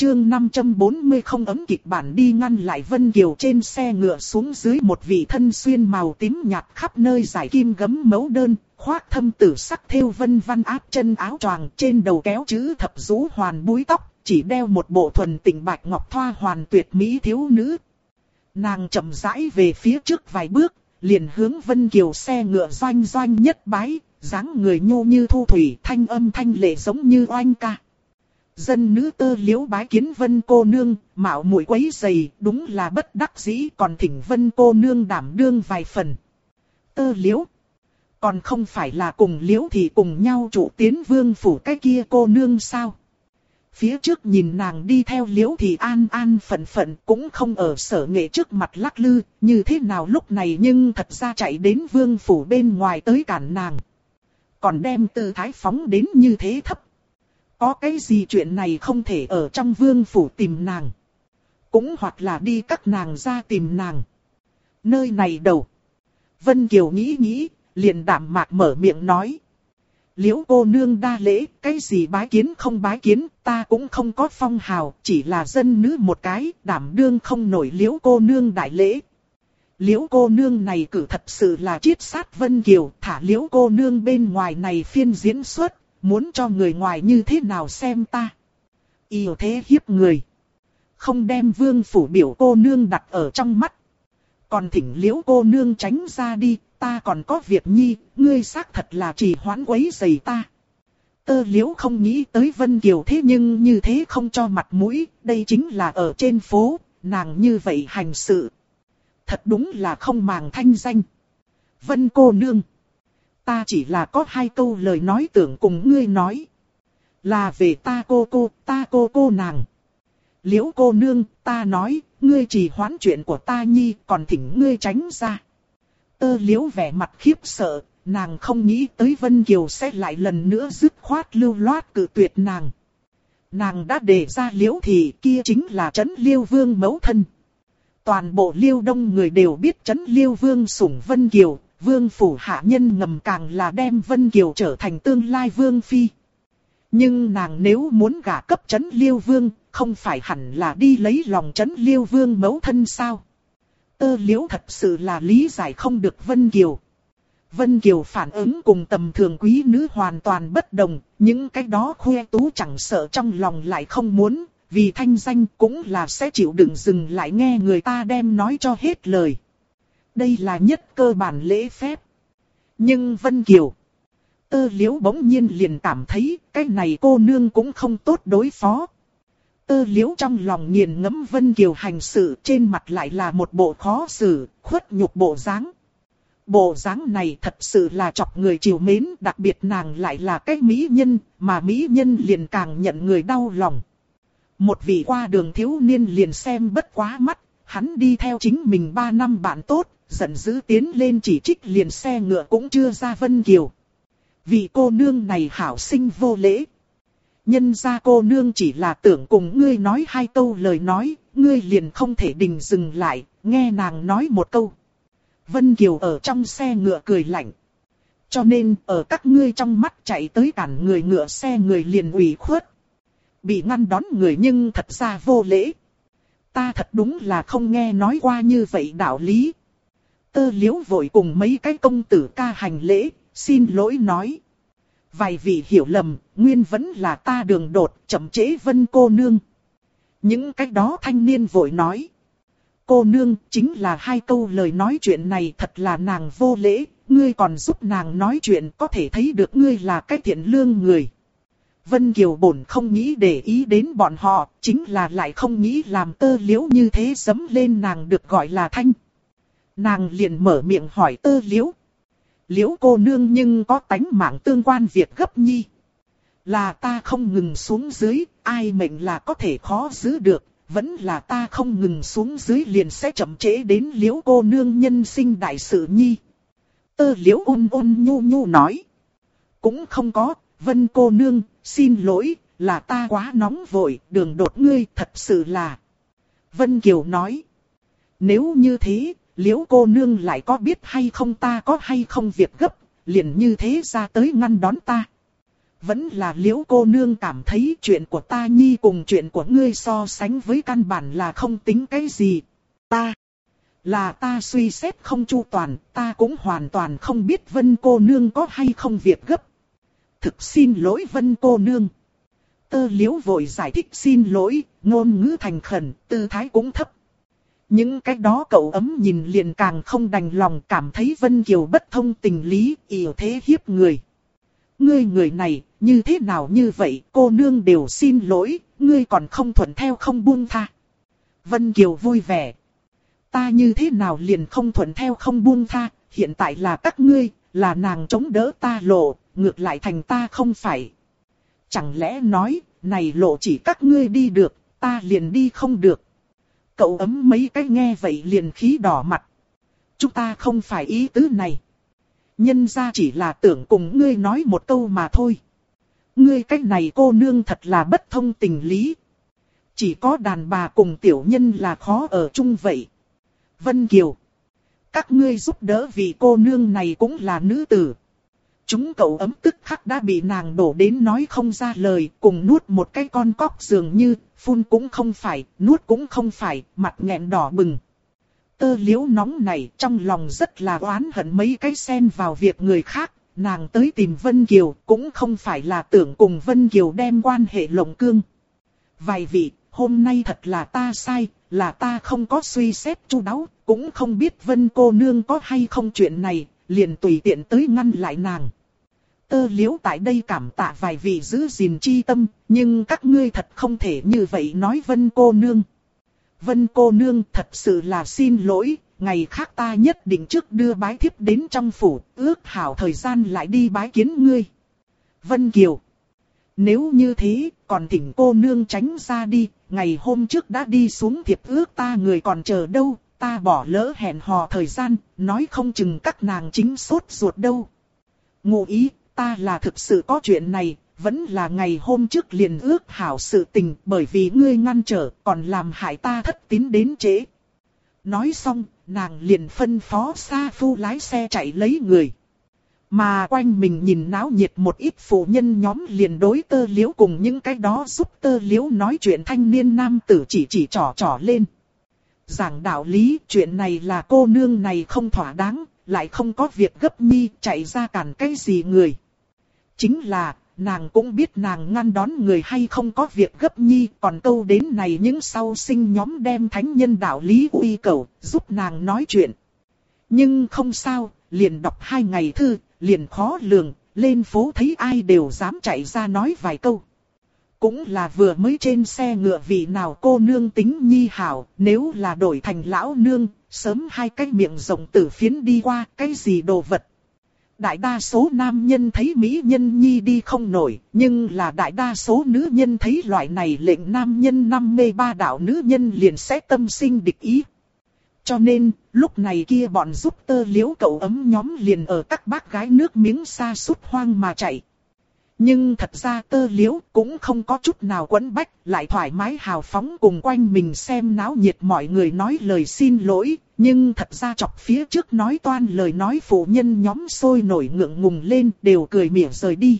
chương 540 không ấm kịch bản đi ngăn lại Vân Kiều trên xe ngựa xuống dưới một vị thân xuyên màu tím nhạt khắp nơi giải kim gấm mấu đơn, khoác thâm tử sắc thêu vân văn áp chân áo choàng trên đầu kéo chữ thập rũ hoàn búi tóc, chỉ đeo một bộ thuần tịnh bạch ngọc thoa hoàn tuyệt mỹ thiếu nữ. Nàng chậm rãi về phía trước vài bước, liền hướng Vân Kiều xe ngựa doanh doanh nhất bái, dáng người nhô như thu thủy, thanh âm thanh lệ giống như oanh ca. Dân nữ Tơ Liễu bái kiến Vân cô nương, mạo muội quấy rầy, đúng là bất đắc dĩ, còn thỉnh Vân cô nương đảm đương vài phần. Tơ Liễu, còn không phải là cùng Liễu thì cùng nhau trụ tiến vương phủ cái kia cô nương sao? Phía trước nhìn nàng đi theo Liễu thì an an phận phận, cũng không ở Sở Nghệ trước mặt lắc lư, như thế nào lúc này nhưng thật ra chạy đến vương phủ bên ngoài tới cản nàng. Còn đem tư thái phóng đến như thế thấp. Có cái gì chuyện này không thể ở trong vương phủ tìm nàng. Cũng hoặc là đi các nàng ra tìm nàng. Nơi này đâu? Vân Kiều nghĩ nghĩ, liền đạm mạc mở miệng nói. Liễu cô nương đa lễ, cái gì bái kiến không bái kiến, ta cũng không có phong hào, chỉ là dân nữ một cái, đảm đương không nổi Liễu cô nương đại lễ. Liễu cô nương này cử thật sự là chiết sát Vân Kiều, thả Liễu cô nương bên ngoài này phiên diễn xuất, muốn cho người ngoài như thế nào xem ta. Yêu thế hiếp người. Không đem vương phủ biểu cô nương đặt ở trong mắt. Còn thỉnh Liễu cô nương tránh ra đi, ta còn có việc nhi, ngươi xác thật là trì hoãn quấy rầy ta. Tơ Liễu không nghĩ tới Vân Kiều thế nhưng như thế không cho mặt mũi, đây chính là ở trên phố, nàng như vậy hành sự. Thật đúng là không màng thanh danh. Vân cô nương, ta chỉ là có hai câu lời nói tưởng cùng ngươi nói. Là về ta cô nàng. Liễu cô nương, ta nói, ngươi chỉ hoãn chuyện của ta nhi, còn thỉnh ngươi tránh ra. Tơ Liễu vẻ mặt khiếp sợ, nàng không nghĩ tới Vân Kiều sẽ lại lần nữa dứt khoát lưu loát cự tuyệt nàng. Nàng đã đề ra Liễu thì kia chính là Trấn Liêu Vương mẫu thân. Toàn bộ Liêu Đông người đều biết Trấn Liêu Vương sủng Vân Kiều, vương phủ hạ nhân ngầm càng là đem Vân Kiều trở thành tương lai vương phi. Nhưng nàng nếu muốn gả cấp Trấn Liêu Vương, không phải hẳn là đi lấy lòng Trấn Liêu Vương mẫu thân sao? Tơ Liễu thật sự là lý giải không được Vân Kiều. Vân Kiều phản ứng cùng tầm thường quý nữ hoàn toàn bất đồng, những cái đó khoe tú chẳng sợ trong lòng lại không muốn, vì thanh danh cũng là sẽ chịu đựng dừng lại nghe người ta đem nói cho hết lời. Đây là nhất cơ bản lễ phép. Nhưng Vân Kiều, Tơ Liễu bỗng nhiên liền cảm thấy cái này cô nương cũng không tốt đối phó. Tơ Liễu trong lòng nghiền ngẫm Vân Kiều hành sự, trên mặt lại là một bộ khó xử, khuất nhục bộ dáng. Bộ dáng này thật sự là chọc người chiều mến, đặc biệt nàng lại là cái mỹ nhân, mà mỹ nhân liền càng nhận người đau lòng. Một vị qua đường thiếu niên liền xem bất quá mắt, hắn đi theo chính mình 3 năm bạn tốt, giận dữ tiến lên chỉ trích liền xe ngựa cũng chưa ra Vân Kiều. Vị cô nương này hảo sinh vô lễ. Nhân ra cô nương chỉ là tưởng cùng ngươi nói hai câu lời nói, ngươi liền không thể đình dừng lại, nghe nàng nói một câu. Vân Kiều ở trong xe ngựa cười lạnh. Cho nên ở các ngươi trong mắt chạy tới cản người ngựa xe người liền ủy khuất. Bị ngăn đón người nhưng thật ra vô lễ. Ta thật đúng là không nghe nói qua như vậy đạo lý. Tơ Liễu vội cùng mấy cái công tử ca hành lễ, xin lỗi nói. Vài vị hiểu lầm, nguyên vẫn là ta đường đột, chậm trễ Vân cô nương. Những cái đó thanh niên vội nói. Cô nương, chính là hai câu lời nói chuyện này thật là nàng vô lễ, ngươi còn giúp nàng nói chuyện, có thể thấy được ngươi là cái thiện lương người. Vân Kiều bổn không nghĩ để ý đến bọn họ, chính là lại không nghĩ làm Tơ Liễu như thế dấm lên nàng được gọi là thanh. Nàng liền mở miệng hỏi Tơ Liễu. Liễu cô nương nhưng có tánh mạng tương quan việc gấp nhi. Là ta không ngừng xuống dưới, ai mệnh là có thể khó giữ được, vẫn là ta không ngừng xuống dưới liền sẽ chậm trễ đến Liễu cô nương nhân sinh đại sự nhi. Tơ Liễu ôn ôn nhu nhu nói. Cũng không có, Vân cô nương, xin lỗi, là ta quá nóng vội, đường đột ngươi thật sự là. Vân Kiều nói. Nếu như thế, Liễu cô nương lại có biết hay không ta có hay không việc gấp, liền như thế ra tới ngăn đón ta. Vẫn là Liễu cô nương cảm thấy chuyện của ta nhi cùng chuyện của ngươi so sánh với căn bản là không tính cái gì. Là ta suy xét không chu toàn, ta cũng hoàn toàn không biết Vân cô nương có hay không việc gấp. Thực xin lỗi Vân cô nương. Tơ Liễu vội giải thích xin lỗi, ngôn ngữ thành khẩn, tư thái cũng thấp. Những cái đó cậu ấm nhìn liền càng không đành lòng, cảm thấy Vân Kiều bất thông tình lý, yểu thế hiếp người. Ngươi người này, như thế nào như vậy, cô nương đều xin lỗi, ngươi còn không thuận theo không buông tha. Vân Kiều vui vẻ. Ta như thế nào liền không thuận theo không buông tha, hiện tại là các ngươi, là nàng chống đỡ ta lộ, ngược lại thành ta không phải. Chẳng lẽ nói, này lộ chỉ các ngươi đi được, ta liền đi không được. Cậu ấm mấy cái nghe vậy liền khí đỏ mặt. Chúng ta không phải ý tứ này. Nhân ra chỉ là tưởng cùng ngươi nói một câu mà thôi. Ngươi cái này cô nương thật là bất thông tình lý. Chỉ có đàn bà cùng tiểu nhân là khó ở chung vậy. Vân Kiều. Các ngươi giúp đỡ vì cô nương này cũng là nữ tử. Chúng cậu ấm tức khắc đã bị nàng đổ đến nói không ra lời, cùng nuốt một cái con cóc dường như, phun cũng không phải, nuốt cũng không phải, mặt nghẹn đỏ bừng. Tơ Liễu nóng này trong lòng rất là oán hận mấy cái xen vào việc người khác, nàng tới tìm Vân Kiều cũng không phải là tưởng cùng Vân Kiều đem quan hệ lộng cương. Vài vị, hôm nay thật là ta sai, là ta không có suy xét chu đáo, cũng không biết Vân cô nương có hay không chuyện này, liền tùy tiện tới ngăn lại nàng. Tơ Liễu tại đây cảm tạ vài vị giữ gìn chi tâm, nhưng các ngươi thật không thể như vậy nói Vân cô nương. Vân cô nương thật sự là xin lỗi, ngày khác ta nhất định trước đưa bái thiếp đến trong phủ, ước hảo thời gian lại đi bái kiến ngươi. Vân Kiều. Nếu như thế, còn thỉnh cô nương tránh ra đi, ngày hôm trước đã đi xuống thiệp ước ta người còn chờ đâu, ta bỏ lỡ hẹn hò thời gian, nói không chừng các nàng chính sốt ruột đâu. Ngụ ý, ta là thực sự có chuyện này, vẫn là ngày hôm trước liền ước hảo sự tình, bởi vì ngươi ngăn trở, còn làm hại ta thất tín đến trễ. Nói xong, nàng liền phân phó Sa Phu lái xe chạy lấy người. Mà quanh mình nhìn náo nhiệt một ít phụ nhân nhóm liền đối Tơ Liễu cùng những cái đó giúp Tơ Liễu nói chuyện thanh niên nam tử chỉ trỏ lên. Giảng đạo lý, chuyện này là cô nương này không thỏa đáng, lại không có việc gấp nhi, chạy ra cản cái gì người. Chính là, nàng cũng biết nàng ngăn đón người hay không có việc gấp nhi, còn câu đến này những sau sinh nhóm đem thánh nhân đạo lý uy cầu, giúp nàng nói chuyện. Nhưng không sao, liền đọc 2 ngày thư, liền khó lường, lên phố thấy ai đều dám chạy ra nói vài câu. Cũng là vừa mới trên xe ngựa vị nào cô nương tính nhi hảo, nếu là đổi thành lão nương, sớm 2 cái miệng rộng tử phiến đi qua, cái gì đồ vật. Đại đa số nam nhân thấy mỹ nhân nhi đi không nổi, nhưng là đại đa số nữ nhân thấy loại này lệnh nam nhân 53 đạo nữ nhân liền sẽ tâm sinh địch ý. Cho nên, lúc này kia bọn giúp Tơ Liễu cậu ấm nhóm liền ở các bác gái nước miếng xa sút hoang mà chạy. Nhưng thật ra Tơ Liễu cũng không có chút nào quẫn bách, lại thoải mái hào phóng cùng quanh mình xem náo nhiệt mọi người nói lời xin lỗi. Nhưng thật ra chọc phía trước nói toan lời nói phụ nhân nhóm sôi nổi ngượng ngùng lên đều cười mỉa rời đi.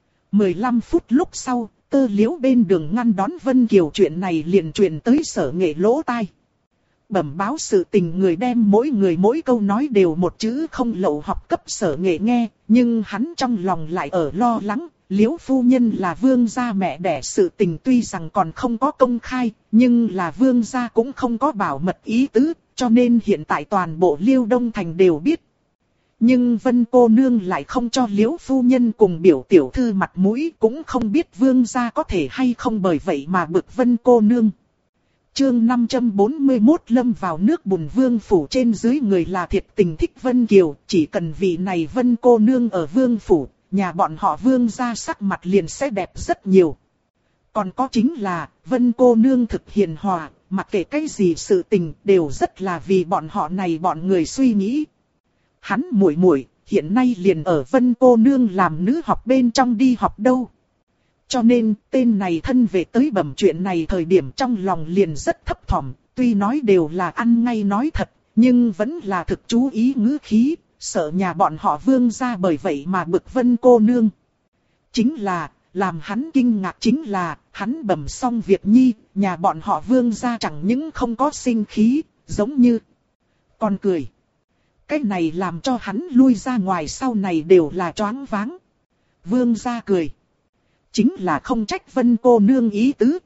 15 phút lúc sau, Tơ Liễu bên đường ngăn đón Vân Kiều chuyện này liền truyền tới Sở Nghệ lỗ tai. Bẩm báo sự tình người đem mỗi người mỗi câu nói đều một chữ không lậu học cấp Sở Nghệ nghe, nhưng hắn trong lòng lại ở lo lắng. Liễu phu nhân là vương gia mẹ đẻ, sự tình tuy rằng còn không có công khai, nhưng là vương gia cũng không có bảo mật ý tứ, cho nên hiện tại toàn bộ Liêu Đông Thành đều biết. Nhưng Vân cô nương lại không cho Liễu phu nhân cùng biểu tiểu thư mặt mũi, cũng không biết vương gia có thể hay không bởi vậy mà bực Vân cô nương. Chương 541 lâm vào nước bùn, vương phủ trên dưới người là thiệt tình thích Vân Kiều, chỉ cần vị này Vân cô nương ở vương phủ, nhà bọn họ vương gia sắc mặt liền sẽ đẹp rất nhiều. Còn có chính là, Vân cô nương thực hiền hòa, mặc kệ cái gì sự tình đều rất là vì bọn họ này bọn người suy nghĩ. Hắn muội muội hiện nay liền ở Vân cô nương làm nữ học bên trong đi học đâu. Cho nên tên này thân về tới bẩm chuyện này thời điểm trong lòng liền rất thấp thỏm, tuy nói đều là ăn ngay nói thật, nhưng vẫn là thực chú ý ngữ khí, sợ nhà bọn họ vương gia bởi vậy mà bực Vân cô nương. Chính là, làm hắn kinh ngạc chính là, hắn bẩm xong việc nhi, nhà bọn họ Vương gia chẳng những không có sinh khí, giống như còn cười. Cái này làm cho hắn lui ra ngoài sau này đều là choáng váng. Vương gia cười. Chính là không trách Vân cô nương ý tứ.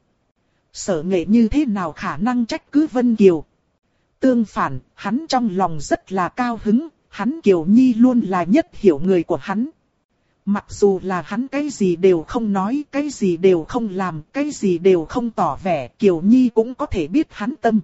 Sở Nghệ như thế nào khả năng trách cứ Vân Kiều. Tương phản, hắn trong lòng rất là cao hứng, hắn Kiều Nhi luôn là nhất hiểu người của hắn. Mặc dù là hắn cái gì đều không nói, cái gì đều không làm, cái gì đều không tỏ vẻ, Kiều Nhi cũng có thể biết hắn tâm.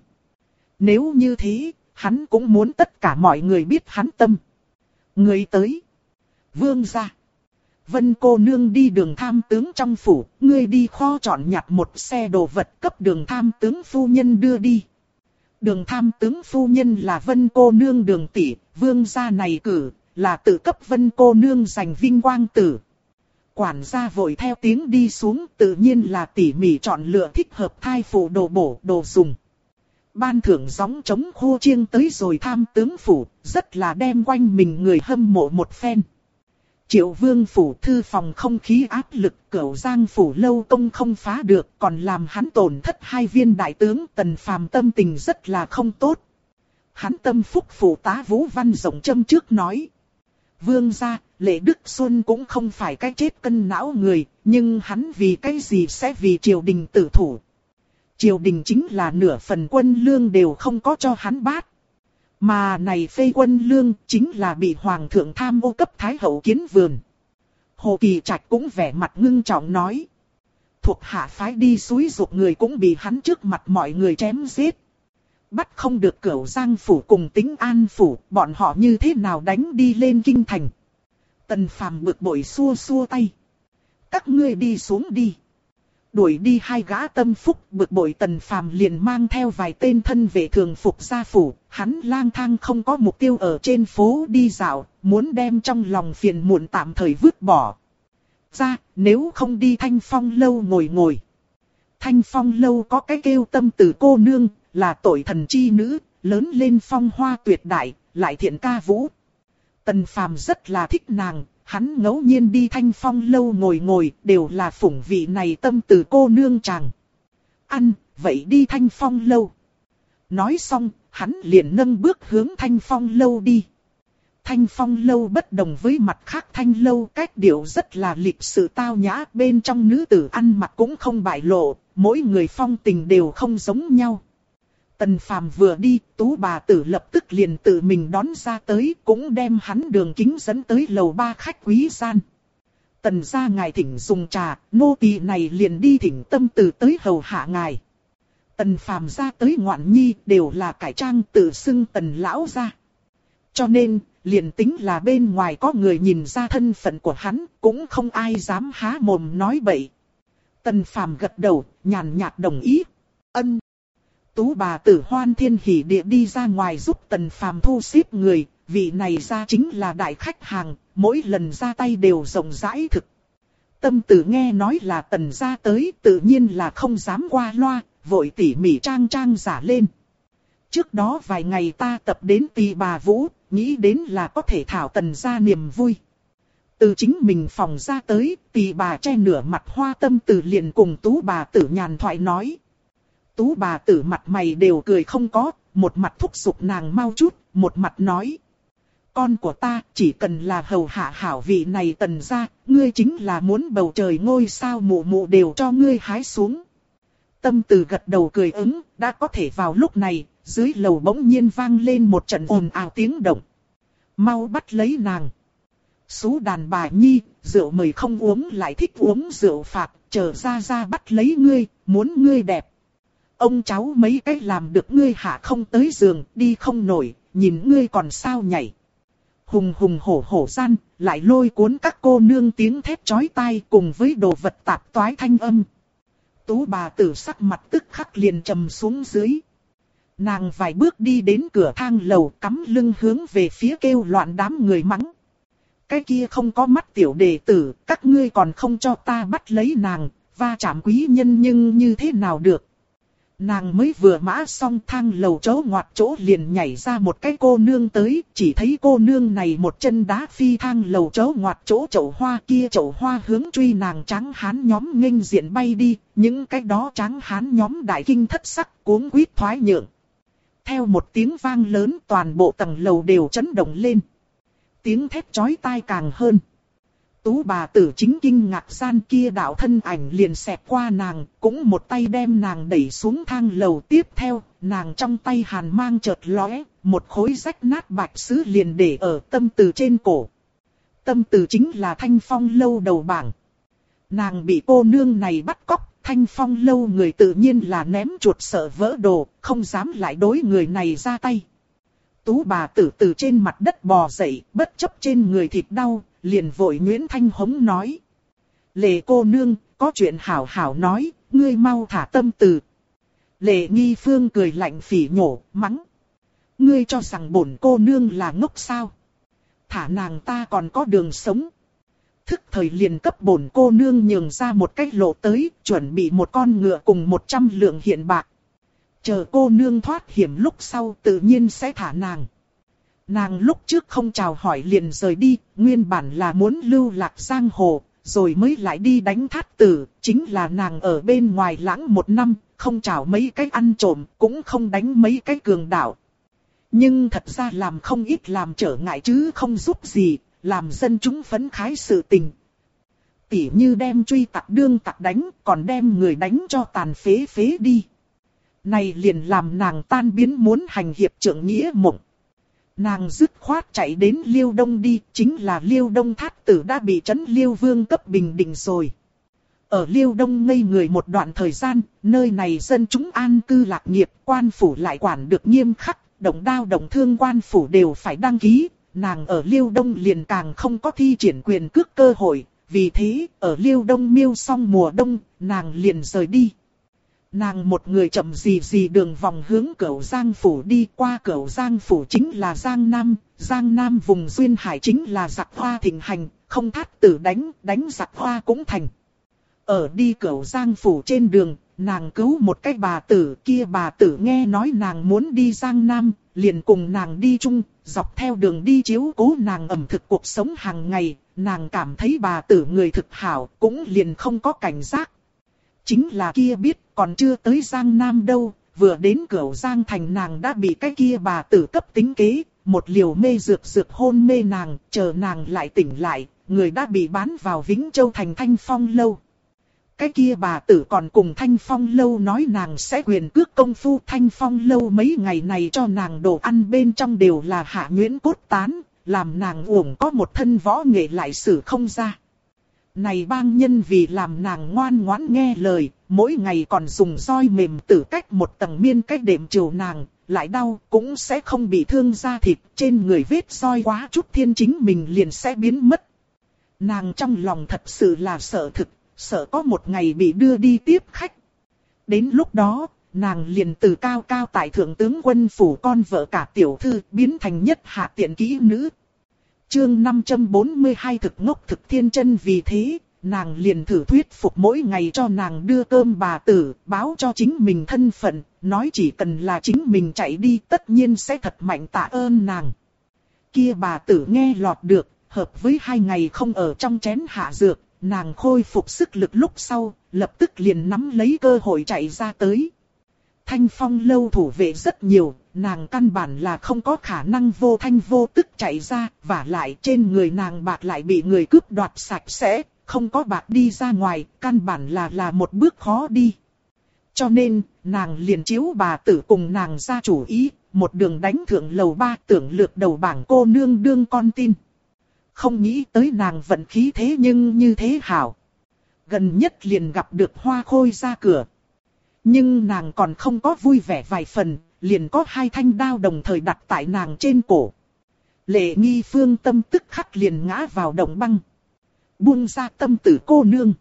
Nếu như thế, hắn cũng muốn tất cả mọi người biết hắn tâm. Người tới. Vương gia. Vân cô nương đi đường tham tướng trong phủ, ngươi đi kho chọn nhặt một xe đồ vật cấp đường tham tướng phu nhân đưa đi. Đường tham tướng phu nhân là Vân cô nương Đường tỷ, vương gia này cử, là tự cấp Vân cô nương giành vinh quang tử. Quản gia vội theo tiếng đi xuống, tự nhiên là tỉ mỉ chọn lựa thích hợp thai phụ đồ bổ, đồ dùng. Ban thưởng gióng trống khô chiêng tới rồi tham tướng phủ, rất là đem quanh mình người hâm mộ một phen. Triệu Vương phủ thư phòng không khí áp lực, Cửu Giang phủ lâu công không phá được, còn làm hắn tổn thất 2 viên đại tướng. Tần Phàm tâm tình rất là không tốt. Hắn tâm phúc phụ tá Vũ Văn rộng châm trước nói: Vương gia, Lệ Đức Xuân cũng không phải cái chết cân não người, nhưng hắn vì cái gì sẽ vì triều đình tử thủ. Triều đình chính là nửa phần quân lương đều không có cho hắn bát. Mà này phê quân lương chính là bị hoàng thượng tham ô cấp thái hậu kiến vườn. Hồ Kỳ Trạch cũng vẻ mặt ngưng trọng nói: thuộc hạ phái đi xúi giục người cũng bị hắn trước mặt mọi người chém giết. Bắt không được Cửu Giang phủ cùng Tĩnh An phủ, bọn họ như thế nào đánh đi lên kinh thành. Tần Phàm bực bội xua xua tay: các ngươi đi xuống đi. Đuổi đi 2 gã tâm phúc, bực bội Tần Phàm liền mang theo vài tên thân vệ thường phục ra phủ. Hắn lang thang không có mục tiêu ở trên phố đi dạo, muốn đem trong lòng phiền muộn tạm thời vứt bỏ. Ra, nếu không đi Thanh Phong lâu ngồi ngồi. Thanh Phong lâu có cái kêu Tâm Tử cô nương, là tội thần chi nữ, lớn lên phong hoa tuyệt đại, lại thiện ca vũ. Tần Phàm rất là thích nàng. Hắn ngẫu nhiên đi Thanh Phong lâu ngồi ngồi, đều là phụng vị này Tâm Tử cô nương chàng. Ăn, vậy đi Thanh Phong lâu. Nói xong, hắn liền nâng bước hướng Thanh Phong lâu đi. Thanh Phong lâu bất đồng với mặt khác Thanh lâu, cách điệu rất là lịch sự tao nhã, bên trong nữ tử ăn mặc cũng không bại lộ, mỗi người phong tình đều không giống nhau. Tần Phàm vừa đi, Tú bà tử lập tức liền tự mình đón ra tới, cũng đem hắn Đường Kính dẫn tới lầu 3 khách quý gian. Tần gia ngài thỉnh dùng trà, nô tỳ này liền đi thỉnh Tâm Tử tới hầu hạ ngài. Tần Phàm ra tới ngoạn nhi đều là cải trang tự xưng Tần lão gia. Cho nên, liền tính là bên ngoài có người nhìn ra thân phận của hắn, cũng không ai dám há mồm nói bậy. Tần Phàm gật đầu, nhàn nhạt đồng ý. Ân. Tú bà tử hoan thiên hỉ địa đi ra ngoài giúp Tần Phàm thu xếp người, vị này ra chính là đại khách hàng, mỗi lần ra tay đều rộng rãi thực. Tâm Tử nghe nói là Tần gia tới, tự nhiên là không dám qua loa, vội tỉ mỉ trang giả lên. Trước đó vài ngày ta tập đến Tỳ Bà Vũ, nghĩ đến là có thể thảo Tần gia niềm vui. Từ chính mình phòng ra tới, Tỳ Bà che nửa mặt hoa. Tâm Tử liền cùng Tú bà tử nhàn thoại nói. Tú bà tử mặt mày đều cười không có, một mặt thúc giục nàng mau chút, một mặt nói: con của ta chỉ cần là hầu hạ hảo vị này Tần gia, ngươi chính là muốn bầu trời ngôi sao mụ mụ đều cho ngươi hái xuống. Tâm Tử gật đầu cười ứng, đã có thể vào lúc này, dưới lầu bỗng nhiên vang lên một trận ồn ào tiếng động. Mau bắt lấy nàng. Sú đàn bà nhi, rượu mời không uống lại thích uống rượu phạt, chờ ra bắt lấy ngươi, muốn ngươi đẹp. Ông cháu mấy cái làm được ngươi hạ không tới giường, đi không nổi, nhìn ngươi còn sao nhảy. Hùng hổ gian, lại lôi cuốn các cô nương tiếng thét chói tai cùng với đồ vật tạp toái thanh âm. Tú bà tử sắc mặt tức khắc liền trầm xuống dưới. Nàng vài bước đi đến cửa thang lầu, cắm lưng hướng về phía kêu loạn đám người mắng. Cái kia không có mắt tiểu đệ tử, các ngươi còn không cho ta bắt lấy nàng, va chạm quý nhân nhưng như thế nào được. Nàng mới vừa mã xong thang lầu chỗ ngoặt chỗ liền nhảy ra một cái cô nương tới, chỉ thấy cô nương này một chân đá phi thang lầu chỗ ngoặt chỗ chậu hoa kia, chậu hoa hướng truy nàng trắng hán nhóm nghênh diện bay đi, những cái đó trắng hán nhóm đại kinh thất sắc cuống quýt thoái nhượng. Theo một tiếng vang lớn toàn bộ tầng lầu đều chấn động lên. Tiếng thét chói tai càng hơn. Tú bà tử chính kinh ngạc gian kia đạo thân ảnh liền xẹt qua nàng, cũng một tay đem nàng đẩy xuống thang lầu. Tiếp theo, nàng trong tay hàn mang chợt lóe, một khối rách nát bạch sứ liền để ở Tâm Từ trên cổ. Tâm Từ chính là Thanh Phong lâu đầu bảng. Nàng bị cô nương này bắt cóc, Thanh Phong lâu người tự nhiên là ném chuột sợ vỡ đồ, không dám lại đối người này ra tay. Tú bà tử từ trên mặt đất bò dậy, bất chấp trên người thịt đau, liền vội Nguyễn Thanh hống nói. Lệ cô nương, có chuyện hảo hảo nói, ngươi mau thả Tâm Từ. Lệ Nghi Phương cười lạnh phỉ nhổ, mắng. Ngươi cho rằng bổn cô nương là ngốc sao? Thả nàng ta còn có đường sống. Thức thời liền cấp bổn cô nương nhường ra một cái lộ tới, chuẩn bị một con ngựa cùng 100 lượng hiện bạc. Chờ cô nương thoát hiểm lúc sau tự nhiên sẽ thả nàng. Nàng lúc trước không chào hỏi liền rời đi, nguyên bản là muốn lưu lạc giang hồ, rồi mới lại đi đánh Thát Tử, chính là nàng ở bên ngoài lãng 1 năm, không chào mấy cái ăn trộm, cũng không đánh mấy cái cường đạo. Nhưng thật ra làm không ít làm trở ngại chứ không giúp gì, làm dân chúng phấn khái sự tình. Tỉ như đem truy tặc đương tặc đánh, còn đem người đánh cho tàn phế phế đi. Này liền làm nàng tan biến muốn hành hiệp trưởng nghĩa mộng. Nàng dứt khoát chạy đến Liêu Đông đi, chính là Liêu Đông Thát Tử đã bị trấn Liêu Vương cấp bình định rồi. Ở Liêu Đông ngây người một đoạn thời gian, nơi này dân chúng an cư lạc nghiệp, quan phủ lại quản được nghiêm khắc, động đao động thương quan phủ đều phải đăng ký. Nàng ở Liêu Đông liền càng không có thi triển quyền cước cơ hội, vì thế ở Liêu Đông miêu xong mùa đông, nàng liền rời đi. Nàng một người chậm gì đường vòng hướng Cửu Giang phủ đi, qua Cửu Giang phủ chính là Giang Nam vùng duyên hải chính là giặc hoa thịnh hành, không Thát Tử đánh giặc hoa cũng thành. Ở đi Cửu Giang phủ trên đường, nàng cứu một cái bà tử, kia bà tử nghe nói nàng muốn đi Giang Nam, liền cùng nàng đi chung, dọc theo đường đi chiếu cố nàng ẩm thực cuộc sống hàng ngày, nàng cảm thấy bà tử người thực hảo, cũng liền không có cảnh giác. Chính là kia biết còn chưa tới Giang Nam đâu, vừa đến Cửu Giang thành nàng đã bị cái kia bà tử cấp tính kế, một liều mê dược hôn mê nàng, chờ nàng lại tỉnh lại, người đã bị bán vào Vĩnh Châu thành Thanh Phong lâu. Cái kia bà tử còn cùng Thanh Phong lâu nói nàng sẽ quyền cước công phu. Thanh Phong lâu mấy ngày này cho nàng đồ ăn bên trong đều là hạ nhuyễn cốt tán, làm nàng uổng có một thân võ nghệ lại xử không ra. Này bang nhân vì làm nàng ngoan ngoãn nghe lời, mỗi ngày còn dùng roi mềm tử cách một tầng miên cách đệm chiều nàng, lại đau cũng sẽ không bị thương da thịt, trên người vết roi quá chút thiên chính mình liền sẽ biến mất. Nàng trong lòng thật sự là sợ thực, sợ có một ngày bị đưa đi tiếp khách. Đến lúc đó, nàng liền từ cao cao tại thượng tướng quân phủ con vợ cả tiểu thư biến thành nhất hạ tiện kỹ nữ. Chương 542 thực ngốc thực thiên chân, vì thế, nàng liền thử thuyết phục mỗi ngày cho nàng đưa cơm bà tử, báo cho chính mình thân phận, nói chỉ cần là chính mình chạy đi tất nhiên sẽ thật mạnh tạ ơn nàng. Kia bà tử nghe lọt được, hợp với 2 ngày không ở trong chén hạ dược, nàng khôi phục sức lực lúc sau, lập tức liền nắm lấy cơ hội chạy ra tới. Thanh Phong lâu thủ vệ rất nhiều, nàng căn bản là không có khả năng vô thanh vô tức chạy ra, vả lại trên người nàng bạc lại bị người cướp đoạt sạch sẽ, không có bạc đi ra ngoài, căn bản là một bước khó đi. Cho nên, nàng liền chiếu bà tử cùng nàng ra chủ ý, một đường đánh thượng lầu 3 tưởng lược đầu bảng cô nương đương con tin. Không nghĩ tới nàng vận khí thế nhưng như thế hảo. Gần nhất liền gặp được Hoa Khôi ra cửa. Nhưng nàng còn không có vui vẻ vài phần, liền có 2 thanh đao đồng thời đặt tại nàng trên cổ. Lệ Nghi Phương tâm tức khắc liền ngã vào động băng. Buông ra Tâm Tử cô nương.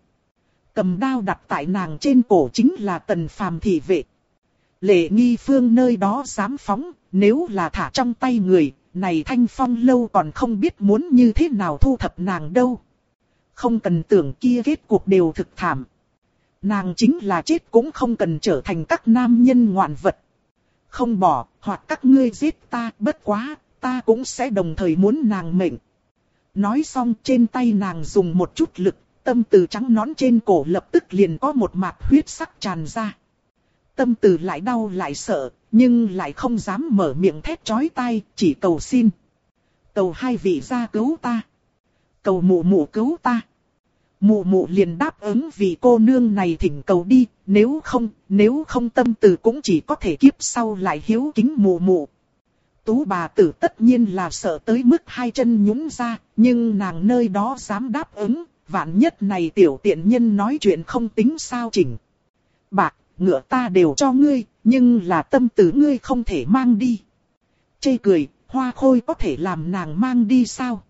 Cầm đao đặt tại nàng trên cổ chính là Tần Phàm thị vệ. Lệ Nghi Phương nơi đó dám phóng, nếu là thả trong tay người, này Thanh Phong lâu còn không biết muốn như thế nào thu thập nàng đâu. Không cần tưởng kia kết cuộc đều thực thảm. Nàng chính là chết cũng không cần trở thành các nam nhân ngoạn vật. Không bỏ, hoặc các ngươi giết ta, bất quá, ta cũng sẽ đồng thời muốn nàng mệnh. Nói xong trên tay nàng dùng một chút lực, tâm từ trắng nõn trên cổ lập tức liền có một mạt huyết sắc tràn ra. Tâm từ lại đau lại sợ, nhưng lại không dám mở miệng thét chói tai, chỉ cầu xin. Cầu hai vị gia cứu ta. Cầu mụ mụ cứu ta. Mụ mụ liền đáp ứng vì cô nương này thỉnh cầu đi, nếu không tâm từ cũng chỉ có thể kiếp sau lại hiếu kính mụ mụ. Tú bà tử tất nhiên là sợ tới mức hai chân nhũn ra, nhưng nàng nơi đó dám đáp ứng, vạn nhất này tiểu tiện nhân nói chuyện không tính sao chỉnh. Bạc, ngựa ta đều cho ngươi, nhưng là tâm tử ngươi không thể mang đi. Chê cười, Hoa Khôi có thể làm nàng mang đi sao?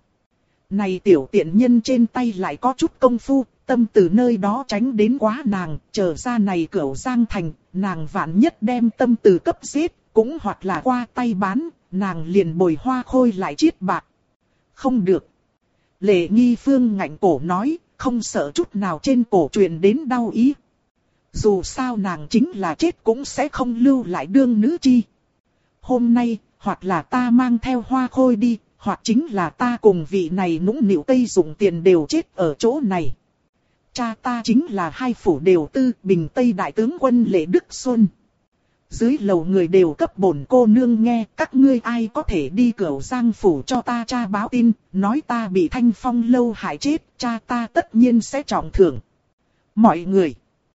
Này tiểu tiện nhân trên tay lại có chút công phu, tâm từ nơi đó tránh đến quá nàng, trở ra này Cửu Giang thành, nàng vạn nhất đem tâm từ cấp giết, cũng hoặc là qua tay bán, nàng liền bồi Hoa Khôi lại chiết bạc. Không được. Lệ Nghi Phương ngạnh cổ nói, không sợ chút nào trên cổ truyền đến đau ý. Dù sao nàng chính là chết cũng sẽ không lưu lại đương nữ chi. Hôm nay, hoặc là ta mang theo Hoa Khôi đi, hoặc chính là ta cùng vị này nũng nịu Tây dùng tiền đều chết ở chỗ này. Cha ta chính là hai phủ đều tư Bình Tây đại tướng quân Lệ Đức Xuân. Dưới lầu người đều cấp bổn cô nương nghe, các ngươi ai có thể đi Cửu Giang phủ cho ta cha báo tin, nói ta bị Thanh Phong lâu hại chết, cha ta tất nhiên sẽ trọng thưởng. Mọi người.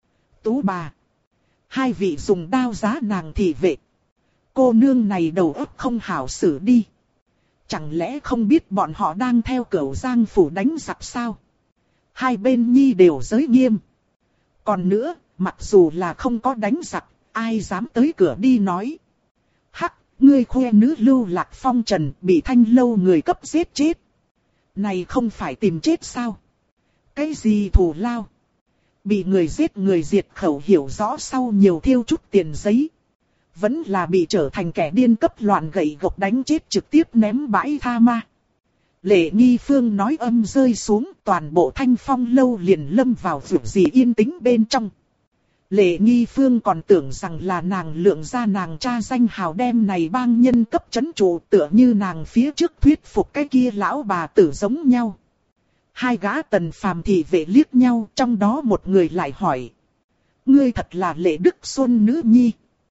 Tú bà. Hai vị dùng đao giá nàng thị vệ. Cô nương này đầu óc không hảo xử đi. Chẳng lẽ không biết bọn họ đang theo Cửu Giang phủ đánh giặc sao? Hai bên nhi đều giới nghiêm. Còn nữa, mặc dù là không có đánh giặc, ai dám tới cửa đi nói. Hắc, ngươi khoe nữ lưu lạc phong trần bị Thanh lâu người cấp giết chết. Này không phải tìm chết sao? Cái gì thù lao? Bị người giết người diệt khẩu hiểu rõ sau nhiều thiêu chút tiền giấy. Vẫn là bị trở thành kẻ điên cấp loạn gậy gộc đánh chết trực tiếp ném bãi tha ma. Lệ Nghi Phương nói âm rơi xuống, toàn bộ Thanh Phong lâu liền lâm vào vượt gì yên tĩnh bên trong. Lệ Nghi Phương còn tưởng rằng là nàng lượng ra nàng cha danh hào đem này bang nhân cấp chấn trụ, tựa như nàng phía trước thuyết phục cái kia lão bà tử giống nhau. Hai gã Tần Phàm thị vệ liếc nhau, trong đó một người lại hỏi. Ngươi thật là Lệ Đức Xuân nữ nhi.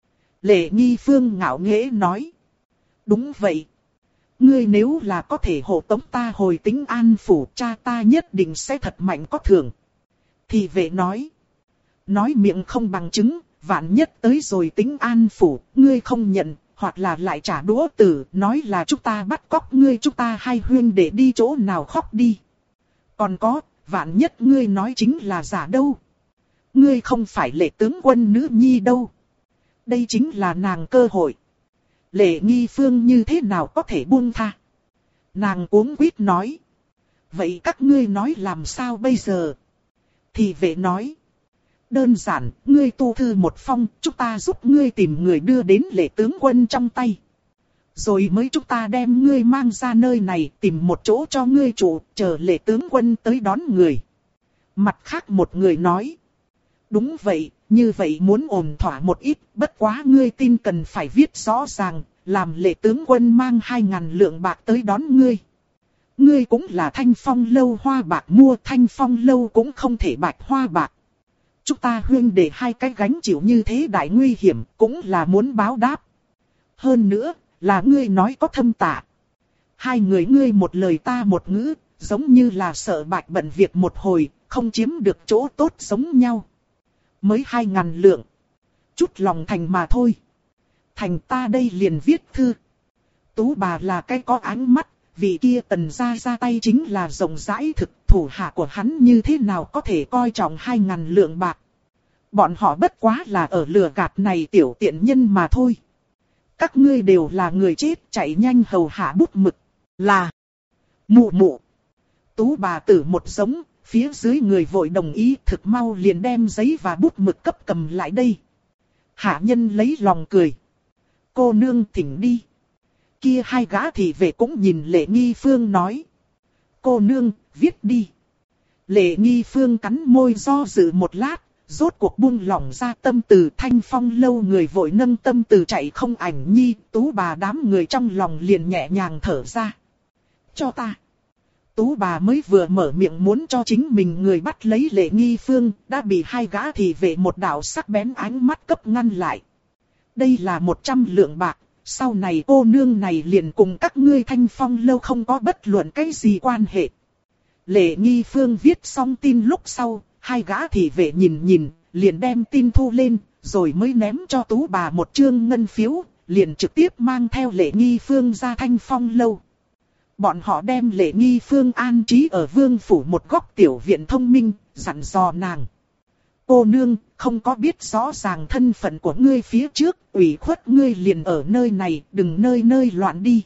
Lệ Nghi Phương ngạo nghễ nói. Đúng vậy. Ngươi nếu là có thể hộ tống ta hồi Tĩnh An phủ, cha ta nhất định sẽ thật mạnh có thưởng. Thị vệ nói. Nói miệng không bằng chứng, vạn nhất tới rồi Tĩnh An phủ, ngươi không nhận, hoặc là lại trả đũa tử, nói là chúng ta bắt cóc ngươi, chúng ta hai huyên để đi chỗ nào khóc đi. Còn có, vạn nhất ngươi nói chính là giả đâu. Ngươi không phải Lệ tướng quân nữ nhi đâu. Đây chính là nàng cơ hội. Lệ Nghi Phương như thế nào có thể buông tha. Nàng cuống quýt nói. Vậy các ngươi nói làm sao bây giờ? Thị vệ nói. Đơn giản, ngươi tu thư một phong, chúng ta giúp ngươi tìm người đưa đến Lệ tướng quân trong tay. Rồi mới chúng ta đem ngươi mang ra nơi này, tìm một chỗ cho ngươi trụ, chờ Lệ tướng quân tới đón người. Mặt khác một người nói. Đúng vậy, như vậy muốn ổn thỏa một ít, bất quá ngươi tin cần phải viết rõ ràng, làm Lệ tướng quân mang 2.000 lượng bạc tới đón ngươi. Ngươi cũng là Thanh Phong lâu hoa bạc mua, Thanh Phong lâu cũng không thể bạch hoa bạc. Chúng ta huyên để hai cái gánh chịu như thế đại nguy hiểm, cũng là muốn báo đáp. Hơn nữa, là ngươi nói có thâm tạ. Hai người ngươi một lời ta một ngữ, giống như là sợ bạch bận việc một hồi, không chiếm được chỗ tốt giống nhau. Mới 2.000 lượng. Chút lòng thành mà thôi. Thành ta đây liền viết thư. Tú bà là cái có ánh mắt, vì kia Tần gia ra tay chính là rộng rãi thực, thủ hạ của hắn như thế nào có thể coi trọng 2.000 lượng bạc. Bọn họ bất quá là ở lừa gạt này tiểu tiện nhân mà thôi. Các ngươi đều là người chết, chạy nhanh hầu hạ bút mực. Là mụ mụ. Tú bà tử một giống, phía dưới người vội đồng ý, thực mau liền đem giấy và bút mực cấp cầm lại đây. Hạ nhân lấy lòng cười. Cô nương thỉnh đi. Kia hai gã thị vệ cũng nhìn Lệ Nghi Phương nói. Cô nương, viết đi. Lệ Nghi Phương cắn môi do dự một lát, rốt cuộc buông lỏng ra tâm từ. Thanh Phong lâu người vội nâng tâm từ chạy không ảnh nhi, Tú bà đám người trong lòng liền nhẹ nhàng thở ra. Cho ta. Tú bà mới vừa mở miệng muốn cho chính mình người bắt lấy Lệ Nghi Phương, đã bị hai gã thị vệ một đạo sắc bén ánh mắt cấp ngăn lại. Đây là 100 lượng bạc, sau này cô nương này liền cùng các ngươi Thanh Phong lâu không có bất luận cái gì quan hệ. Lệ Nghi Phương viết xong tin lúc sau, hai gã thị vệ nhìn, liền đem tin thu lên, rồi mới ném cho Tú bà một trương ngân phiếu, liền trực tiếp mang theo Lệ Nghi Phương ra Thanh Phong lâu. Bọn họ đem Lệ Nghi Phương an trí ở vương phủ một góc tiểu viện thông minh, dặn dò nàng. Cô nương, không có biết rõ ràng thân phận của ngươi phía trước, ủy khuất ngươi liền ở nơi này, đừng nơi nơi loạn đi.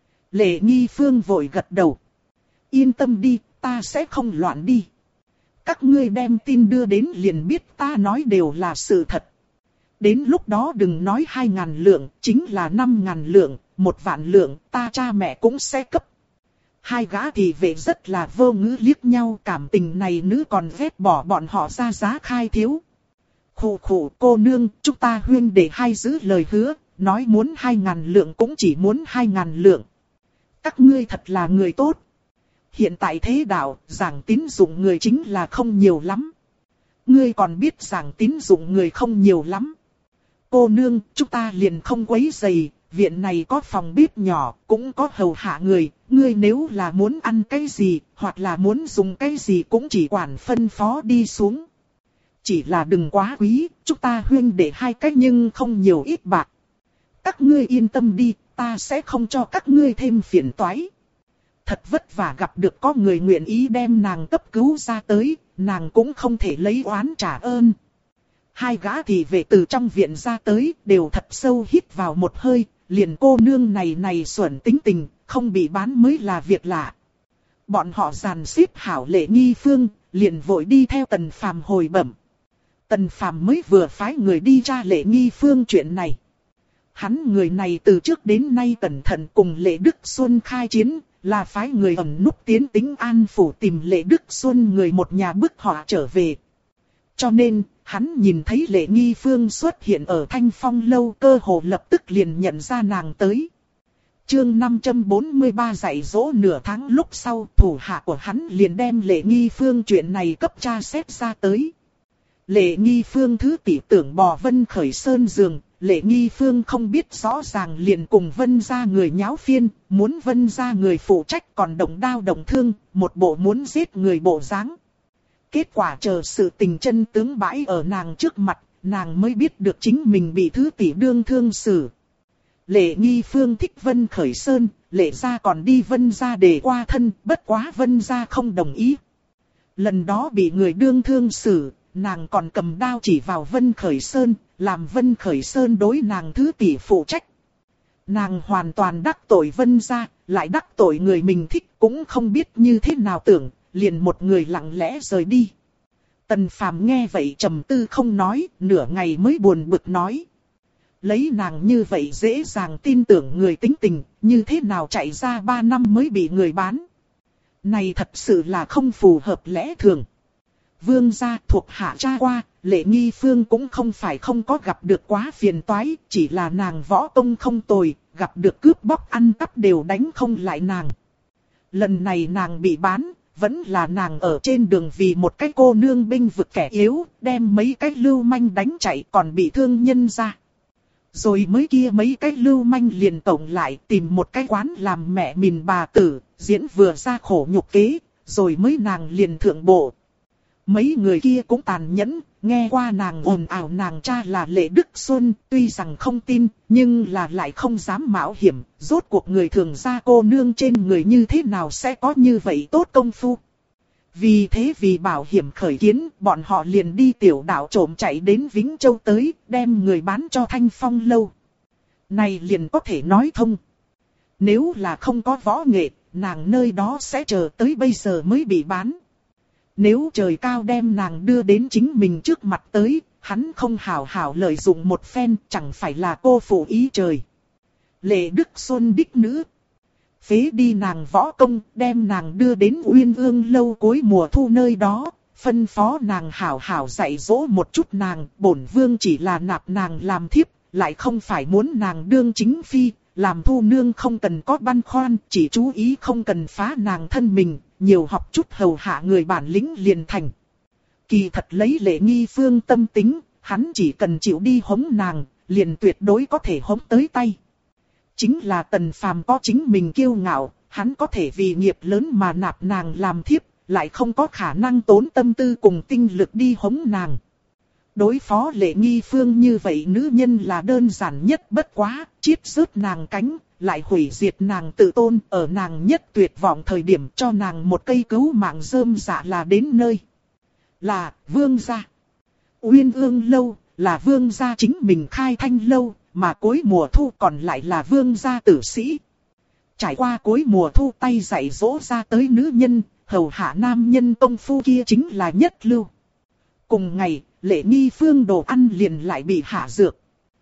Lệ Nghi Phương vội gật đầu. Yên tâm đi, ta sẽ không loạn đi. Các ngươi đem tin đưa đến liền biết ta nói đều là sự thật. Đến lúc đó đừng nói 2.000 lượng, chính là 5.000 lượng, 1.000 lượng, ta cha mẹ cũng sẽ cấp. Hai gã thị vệ rất là vô ngữ liếc nhau, cảm tình này nữ còn ghét bỏ bọn họ ra giá khai thiếu. Khụ khụ, cô nương, chúng ta huyên để hai giữ lời hứa, nói muốn 2.000 lượng cũng chỉ muốn 2.000 lượng. Các ngươi thật là người tốt. Hiện tại thế đạo, giảng tín dụng người chính là không nhiều lắm. Ngươi còn biết giảng tín dụng người không nhiều lắm. Cô nương, chúng ta liền không quấy rầy, viện này có phòng bếp nhỏ, cũng có hầu hạ người, ngươi nếu là muốn ăn cái gì, hoặc là muốn dùng cái gì cũng chỉ quản phân phó đi xuống. Chỉ là đừng quá quý, chúng ta huyên để hai cái nhưng không nhiều ít bạc. Các ngươi yên tâm đi, ta sẽ không cho các ngươi thêm phiền toái. Thật vất vả gặp được có người nguyện ý đem nàng cấp cứu ra tới, nàng cũng không thể lấy oán trả ơn. Hai gã thị vệ từ trong viện ra tới, đều thật sâu hít vào một hơi, liền cô nương này xuẩn tính tình, không bị bán mới là việc lạ. Bọn họ dàn xếp hảo Lệ Nghi Phương, liền vội đi theo Tần Phàm hồi bẩm. Tần Phàm mới vừa phái người đi tra Lệ Nghi Phương chuyện này. Hắn người này từ trước đến nay cẩn thận cùng Lệ Đức Xuân khai chiến, là phái người ẩn núp tiến Tĩnh An phủ tìm Lệ Đức Xuân người một nhà bức họ trở về. Cho nên, hắn nhìn thấy Lệ Nghi Phương xuất hiện ở Thanh Phong lâu, cơ hồ lập tức liền nhận ra nàng tới. Chương 543 dạy dỗ nửa tháng lúc sau, thủ hạ của hắn liền đem Lệ Nghi Phương chuyện này cấp tra xét ra tới. Lệ Nghi Phương thứ tỷ tưởng bò Vân Khởi Sơn giường, Lệ Nghi Phương không biết rõ ràng liền cùng Vân gia người nháo phiên, muốn Vân gia người phụ trách còn động đao động thương, một bộ muốn giết người bộ dáng. Kết quả chờ sự tình chân tướng bãi ở nàng trước mặt, nàng mới biết được chính mình bị thứ tỷ đương thương xử. Lệ Nghi Phương thích Vân Khởi Sơn, Lệ gia còn đi Vân gia để qua thân, bất quá Vân gia không đồng ý. Lần đó bị người đương thương xử, nàng còn cầm đao chỉ vào Vân Khởi Sơn, làm Vân Khởi Sơn đối nàng thứ tỷ phụ trách. Nàng hoàn toàn đắc tội Vân gia, lại đắc tội người mình thích, cũng không biết như thế nào tưởng, liền một người lặng lẽ rời đi. Tần Phàm nghe vậy trầm tư không nói, nửa ngày mới buồn bực nói. Lấy nàng như vậy dễ dàng tin tưởng người tính tình, như thế nào chạy ra 3 năm mới bị người bán. Này thật sự là không phù hợp lẽ thường. Vương gia thuộc hạ tra qua, Lệ Nghi Phương cũng không phải không có gặp được quá phiền toái, chỉ là nàng võ công không tồi, gặp được cướp bóc ăn cắp đều đánh không lại nàng. Lần này nàng bị bán, vẫn là nàng ở trên đường vì một cái cô nương binh vực kẻ yếu, đem mấy cái lưu manh đánh chạy còn bị thương nhân ra. Rồi mới kia mấy cái lưu manh liền tổng lại tìm một cái quán làm mẹ mình bà tử, diễn vừa ra khổ nhục kế, rồi mới nàng liền thượng bộ. Mấy người kia cũng tàn nhẫn, nghe qua nàng ồn ào nàng cha là Lệ Đức Xuân, tuy rằng không tin, nhưng là lại không dám mạo hiểm, rốt cuộc người thường ra cô nương trên người như thế nào sẽ có như vậy tốt công phu. Vì thế vì bảo hiểm khởi kiến, bọn họ liền đi tiểu đảo trộm chạy đến Vĩnh Châu tới, đem người bán cho Thanh Phong lâu. Này liền có thể nói thông. Nếu là không có võ nghệ, nàng nơi đó sẽ chờ tới bây giờ mới bị bán. Nếu trời cao đem nàng đưa đến chính mình trước mặt tới, hắn không hảo hảo lợi dụng một phen, chẳng phải là cô phụ ý trời. Lệ Đức Xuân đích nữ. Phế đi nàng võ công, đem nàng đưa đến Uyên Ương lâu cuối mùa thu nơi đó, phân phó nàng hảo hảo dạy dỗ một chút nàng, bổn vương chỉ là nạp nàng làm thiếp, lại không phải muốn nàng đương chính phi, làm thu nương không cần có băn khoăn, chỉ chú ý không cần phá nàng thân mình, nhiều học chút hầu hạ người bản lĩnh liền thành. Kỳ thật lấy Lệ Nghi Phương tâm tính, hắn chỉ cần chịu đi hống nàng, liền tuyệt đối có thể hống tới tay. Chính là Tần Phàm có chính mình kiêu ngạo, hắn có thể vì nghiệp lớn mà nạp nàng làm thiếp, lại không có khả năng tốn tâm tư cùng tinh lực đi hống nàng. Đối phó Lệ Nghi Phương như vậy nữ nhân là đơn giản nhất bất quá, chiết rớt nàng cánh, lại hủy diệt nàng tự tôn, ở nàng nhất tuyệt vọng thời điểm cho nàng một cây cứu mạng rơm dạ là đến nơi. Là vương gia. Uyên Ương lâu là vương gia chính mình khai thanh lâu, mà cuối mùa thu còn lại là vương gia tử sĩ. Trải qua cuối mùa thu tay dạy dỗ ra tới nữ nhân, hầu hạ nam nhân công phu kia chính là nhất lưu. Cùng ngày, Lệ Nghi Phương đồ ăn liền lại bị hạ dược.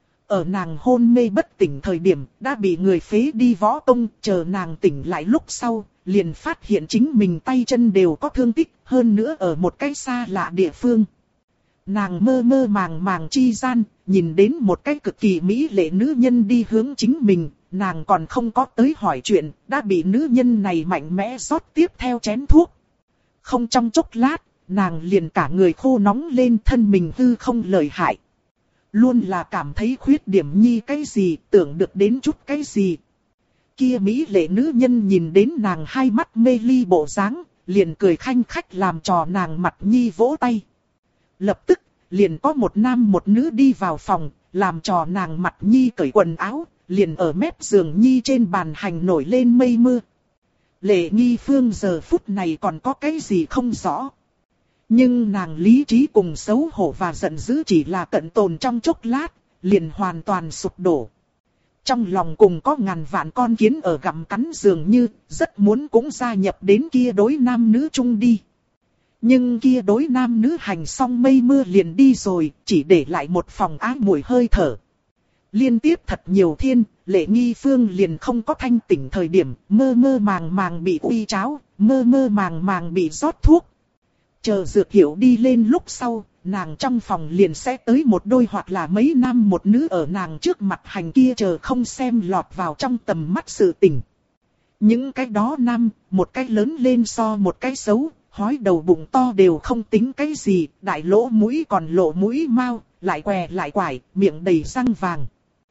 Ở nàng hôn mê bất tỉnh thời điểm, đã bị người phế đi võ công, chờ nàng tỉnh lại lúc sau, liền phát hiện chính mình tay chân đều có thương tích, hơn nữa ở một cái xa lạ địa phương. Nàng mơ mơ màng màng chi gian, nhìn đến một cái cực kỳ mỹ lệ nữ nhân đi hướng chính mình, nàng còn không có tới hỏi chuyện, đã bị nữ nhân này mạnh mẽ rót tiếp theo chén thuốc. Không trong chốc lát, nàng liền cả người khô nóng lên, thân mình hư không lợi hại. Luôn là cảm thấy khuyết điểm nhi cái gì, tưởng được đến chút cái gì. Kia mỹ lệ nữ nhân nhìn đến nàng hai mắt mê ly bộ dáng, liền cười khanh khách làm trò nàng mặt nhi vỗ tay. Lập tức, liền có một nam một nữ đi vào phòng, làm trò nàng mặt nhi cởi quần áo, liền ở mép giường nhi trên bàn hành nổi lên mây mưa. Lệ Nghi Phương giờ phút này còn có cái gì không rõ. Nhưng nàng lý trí cùng xấu hổ và giận dữ chỉ là cận tồn trong chốc lát, liền hoàn toàn sụp đổ. Trong lòng cùng có ngàn vạn con kiến ở gặm cắn dường như, rất muốn cũng gia nhập đến kia đối nam nữ chung đi. Nhưng kia đối nam nữ hành xong mây mưa liền đi rồi, chỉ để lại một phòng ái mùi hơi thở. Liên tiếp thật nhiều thiên, Lệ Nghi Phương liền không có thanh tỉnh thời điểm, mơ mơ màng màng bị uy cháo, mơ mơ màng màng bị rót thuốc. Chờ dược hiệu đi lên lúc sau, nàng trong phòng liền sẽ tới một đôi hoặc là mấy nam một nữ ở nàng trước mặt hành kia chờ không xem lọt vào trong tầm mắt sự tình. Những cái đó nam, một cái lớn lên so một cái xấu, hói đầu bụng to đều không tính cái gì, đại lỗ mũi còn lộ mũi mau, lại què lại quải, miệng đầy răng vàng.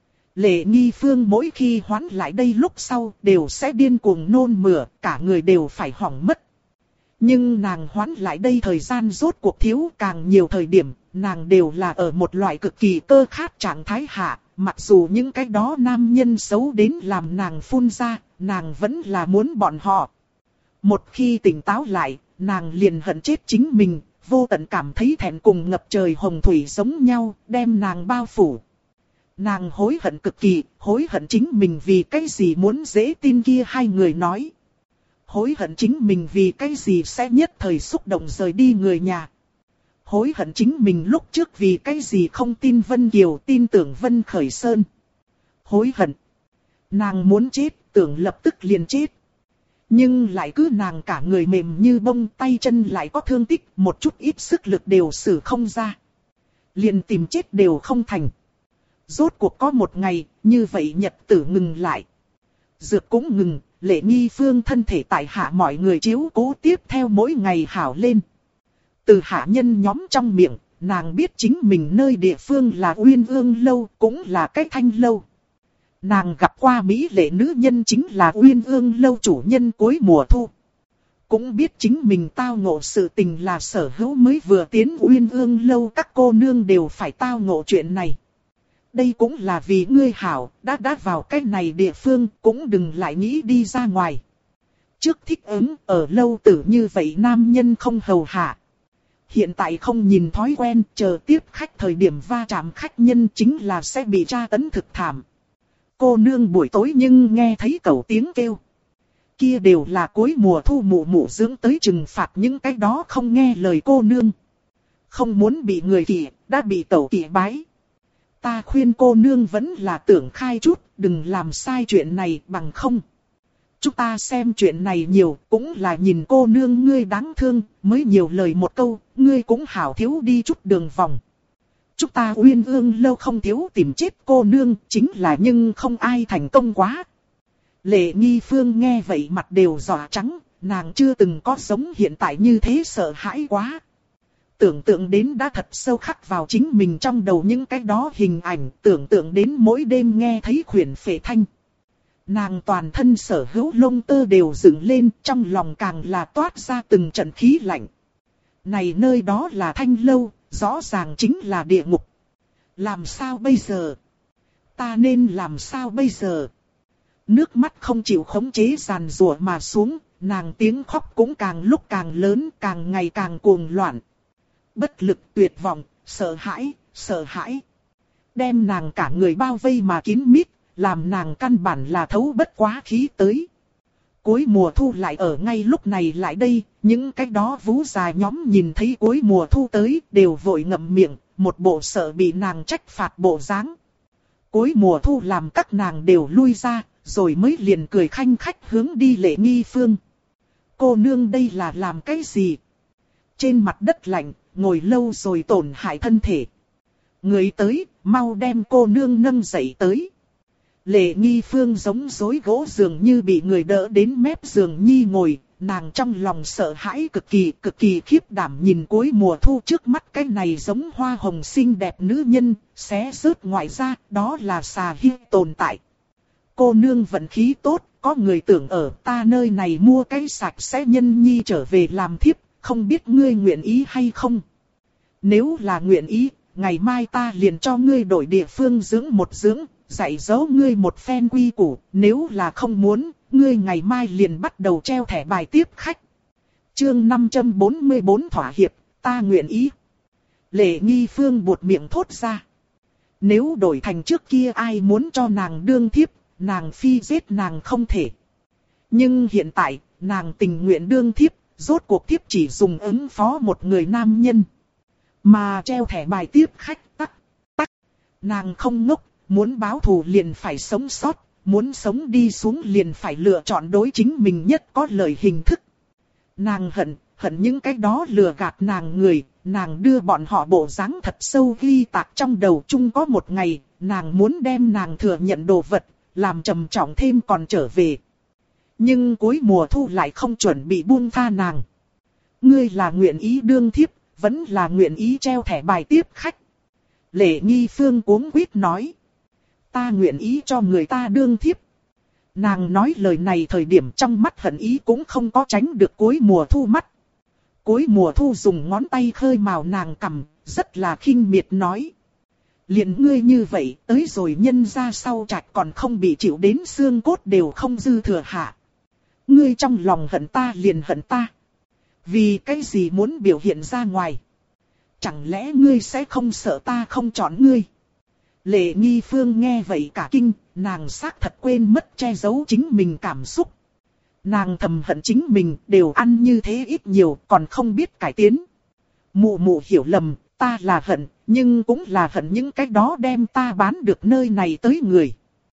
Lệ Nghi Phương mỗi khi hoán lại đây lúc sau đều sẽ điên cuồng nôn mửa, cả người đều phải hỏng mất. Nhưng nàng hoán lại đây thời gian rốt cuộc thiếu, càng nhiều thời điểm, nàng đều là ở một loại cực kỳ cơ khát trạng thái hạ, mặc dù những cái đó nam nhân xấu đến làm nàng phun ra, nàng vẫn là muốn bọn họ. Một khi tỉnh táo lại, nàng liền hận chết chính mình, vô tận cảm thấy thẹn cùng ngập trời hồng thủy giống nhau, đem nàng bao phủ. Nàng hối hận cực kỳ, hối hận chính mình vì cái gì muốn dễ tin kia hai người nói. Hối hận chính mình vì cái gì sẽ nhất thời xúc động rời đi người nhà. Hối hận chính mình lúc trước vì cái gì không tin Vân Kiều, tin tưởng Vân Khởi Sơn. Hối hận. Nàng muốn chết, tưởng lập tức liền chết. Nhưng lại cứ nàng cả người mềm như bông, tay chân lại có thương tích, một chút ít sức lực đều sử không ra. Liền tìm chết đều không thành. Rốt cuộc có một ngày, như vậy nhật tử ngừng lại. Dược cũng ngừng, Lệ Nghi Phương thân thể tại hạ mọi người chiếu cố tiếp theo mỗi ngày hảo lên. Từ hạ nhân nhóm trong miệng, nàng biết chính mình nơi địa phương là Uyên Ương lâu, cũng là cái Thanh lâu. Nàng gặp qua mỹ lệ nữ nhân chính là Uyên Ương lâu chủ nhân cuối mùa thu. Cũng biết chính mình tao ngộ sự tình là Sở Hữu mới vừa tiến Uyên Ương lâu, các cô nương đều phải tao ngộ chuyện này. Đây cũng là vì ngươi hảo, đã vào cái này địa phương, cũng đừng lại nghĩ đi ra ngoài. Trước thích ứng, ở lâu tử như vậy nam nhân không hầu hạ. Hiện tại không nhìn thói quen, chờ tiếp khách thời điểm va chạm khách nhân chính là sẽ bị tra tấn thực thảm. Cô nương buổi tối nhưng nghe thấy cẩu tiếng kêu. Kia đều là cuối mùa thu mụ mụ dưỡng tới trừng phạt những cái đó không nghe lời cô nương. Không muốn bị người kỵ, đã bị cẩu kỵ bái. Ta khuyên cô nương vẫn là tưởng khai chút, đừng làm sai chuyện này bằng không. chúng ta xem chuyện này nhiều, cũng là nhìn cô nương ngươi đáng thương, mới nhiều lời một câu, ngươi cũng hảo thiếu đi chút đường vòng. Chúng ta Uyên Ương lâu không thiếu tìm chết cô nương, chính là nhưng không ai thành công quá. Lệ Nghi Phương nghe vậy mặt đều đỏ trắng, nàng chưa từng có giống hiện tại như thế sợ hãi quá. Tưởng tượng đến đã thật sâu khắc vào chính mình trong đầu những cái đó hình ảnh, tưởng tượng đến mỗi đêm nghe thấy khuyển phệ thanh. Nàng toàn thân sở hữu lông tơ đều dựng lên, trong lòng càng là toát ra từng trận khí lạnh. Này nơi đó là Thanh lâu, rõ ràng chính là địa ngục. Làm sao bây giờ? Ta nên làm sao bây giờ? Nước mắt không chịu khống chế giàn giụa mà xuống, nàng tiếng khóc cũng càng lúc càng lớn, càng ngày càng cuồng loạn. Bất lực, tuyệt vọng, sợ hãi. Đem nàng cả người bao vây mà kín mít, làm nàng căn bản là thấu bất quá khí tới. Cuối mùa thu lại ở ngay lúc này lại đây, những cái đó vú già nhóm nhìn thấy cuối mùa thu tới, đều vội ngậm miệng, một bộ sợ bị nàng trách phạt bộ dáng. Cuối mùa thu làm các nàng đều lui ra, rồi mới liền cười khanh khách hướng đi Lệ Nghi Phương. Cô nương đây là làm cái gì? Trên mặt đất lạnh, ngồi lâu rồi tổn hại thân thể. Người tới, mau đem cô nương nâng dậy tới. Lệ Nghi Phương giống rối gỗ dường như bị người đỡ đến mép giường nhi ngồi, nàng trong lòng sợ hãi cực kỳ khiếp đảm nhìn cuối mùa thu trước mắt cái này giống hoa hồng xinh đẹp nữ nhân, xé rớt ngoài ra, đó là xà hi tồn tại. Cô nương vận khí tốt, có người tưởng ở ta nơi này mua cái sạch sẽ nhân nhi trở về làm thiếp, không biết ngươi nguyện ý hay không? Nếu là nguyện ý, ngày mai ta liền cho ngươi đổi địa phương dưỡng một dưỡng, dạy dỗ ngươi một phen quy củ, nếu là không muốn, ngươi ngày mai liền bắt đầu treo thẻ bài tiếp khách. Chương 544 thỏa hiệp, ta nguyện ý. Lệ Nghi Phương buột miệng thốt ra. Nếu đổi thành trước kia ai muốn cho nàng đương thiếp, nàng phi giết nàng không thể. Nhưng hiện tại, nàng tình nguyện đương thiếp, rốt cuộc thiếp chỉ dùng ứng phó một người nam nhân. Mà treo thẻ bài tiếp khách tắc. Nàng không ngốc, muốn báo thù liền phải sống sót, muốn sống đi xuống liền phải lựa chọn đối chính mình nhất có lợi hình thức. Nàng hận những cái đó lừa gạt nàng người, nàng đưa bọn họ bộ dáng thật sâu ghi tạc trong đầu chung có một ngày, nàng muốn đem nàng thừa nhận đồ vật, làm trầm trọng thêm còn trở về. Nhưng cuối mùa thu lại không chuẩn bị buông tha nàng. Ngươi là nguyện ý đương thiếp, vẫn là nguyện ý treo thẻ bài tiếp khách. Lệ Nghi Phương cuống quýt nói. Ta nguyện ý cho người ta đương thiếp. Nàng nói lời này thời điểm trong mắt hận ý cũng không có tránh được cuối mùa thu mắt. Cuối mùa thu dùng ngón tay khơi màu nàng cằm, rất là khinh miệt nói. Liền ngươi như vậy, tới rồi nhân ra sau trạch còn không bị chịu đến xương cốt đều không dư thừa hạ. Ngươi trong lòng hận ta liền hận ta. Vì cái gì muốn biểu hiện ra ngoài? Chẳng lẽ ngươi sẽ không sợ ta không chọn ngươi? Lệ Nghi Phương nghe vậy cả kinh, nàng xác thật quên mất che giấu chính mình cảm xúc. Nàng thầm hận chính mình đều ăn như thế ít nhiều còn không biết cải tiến. Mụ mụ hiểu lầm, ta là hận, nhưng cũng là hận những cái đó đem ta bán được nơi này tới người.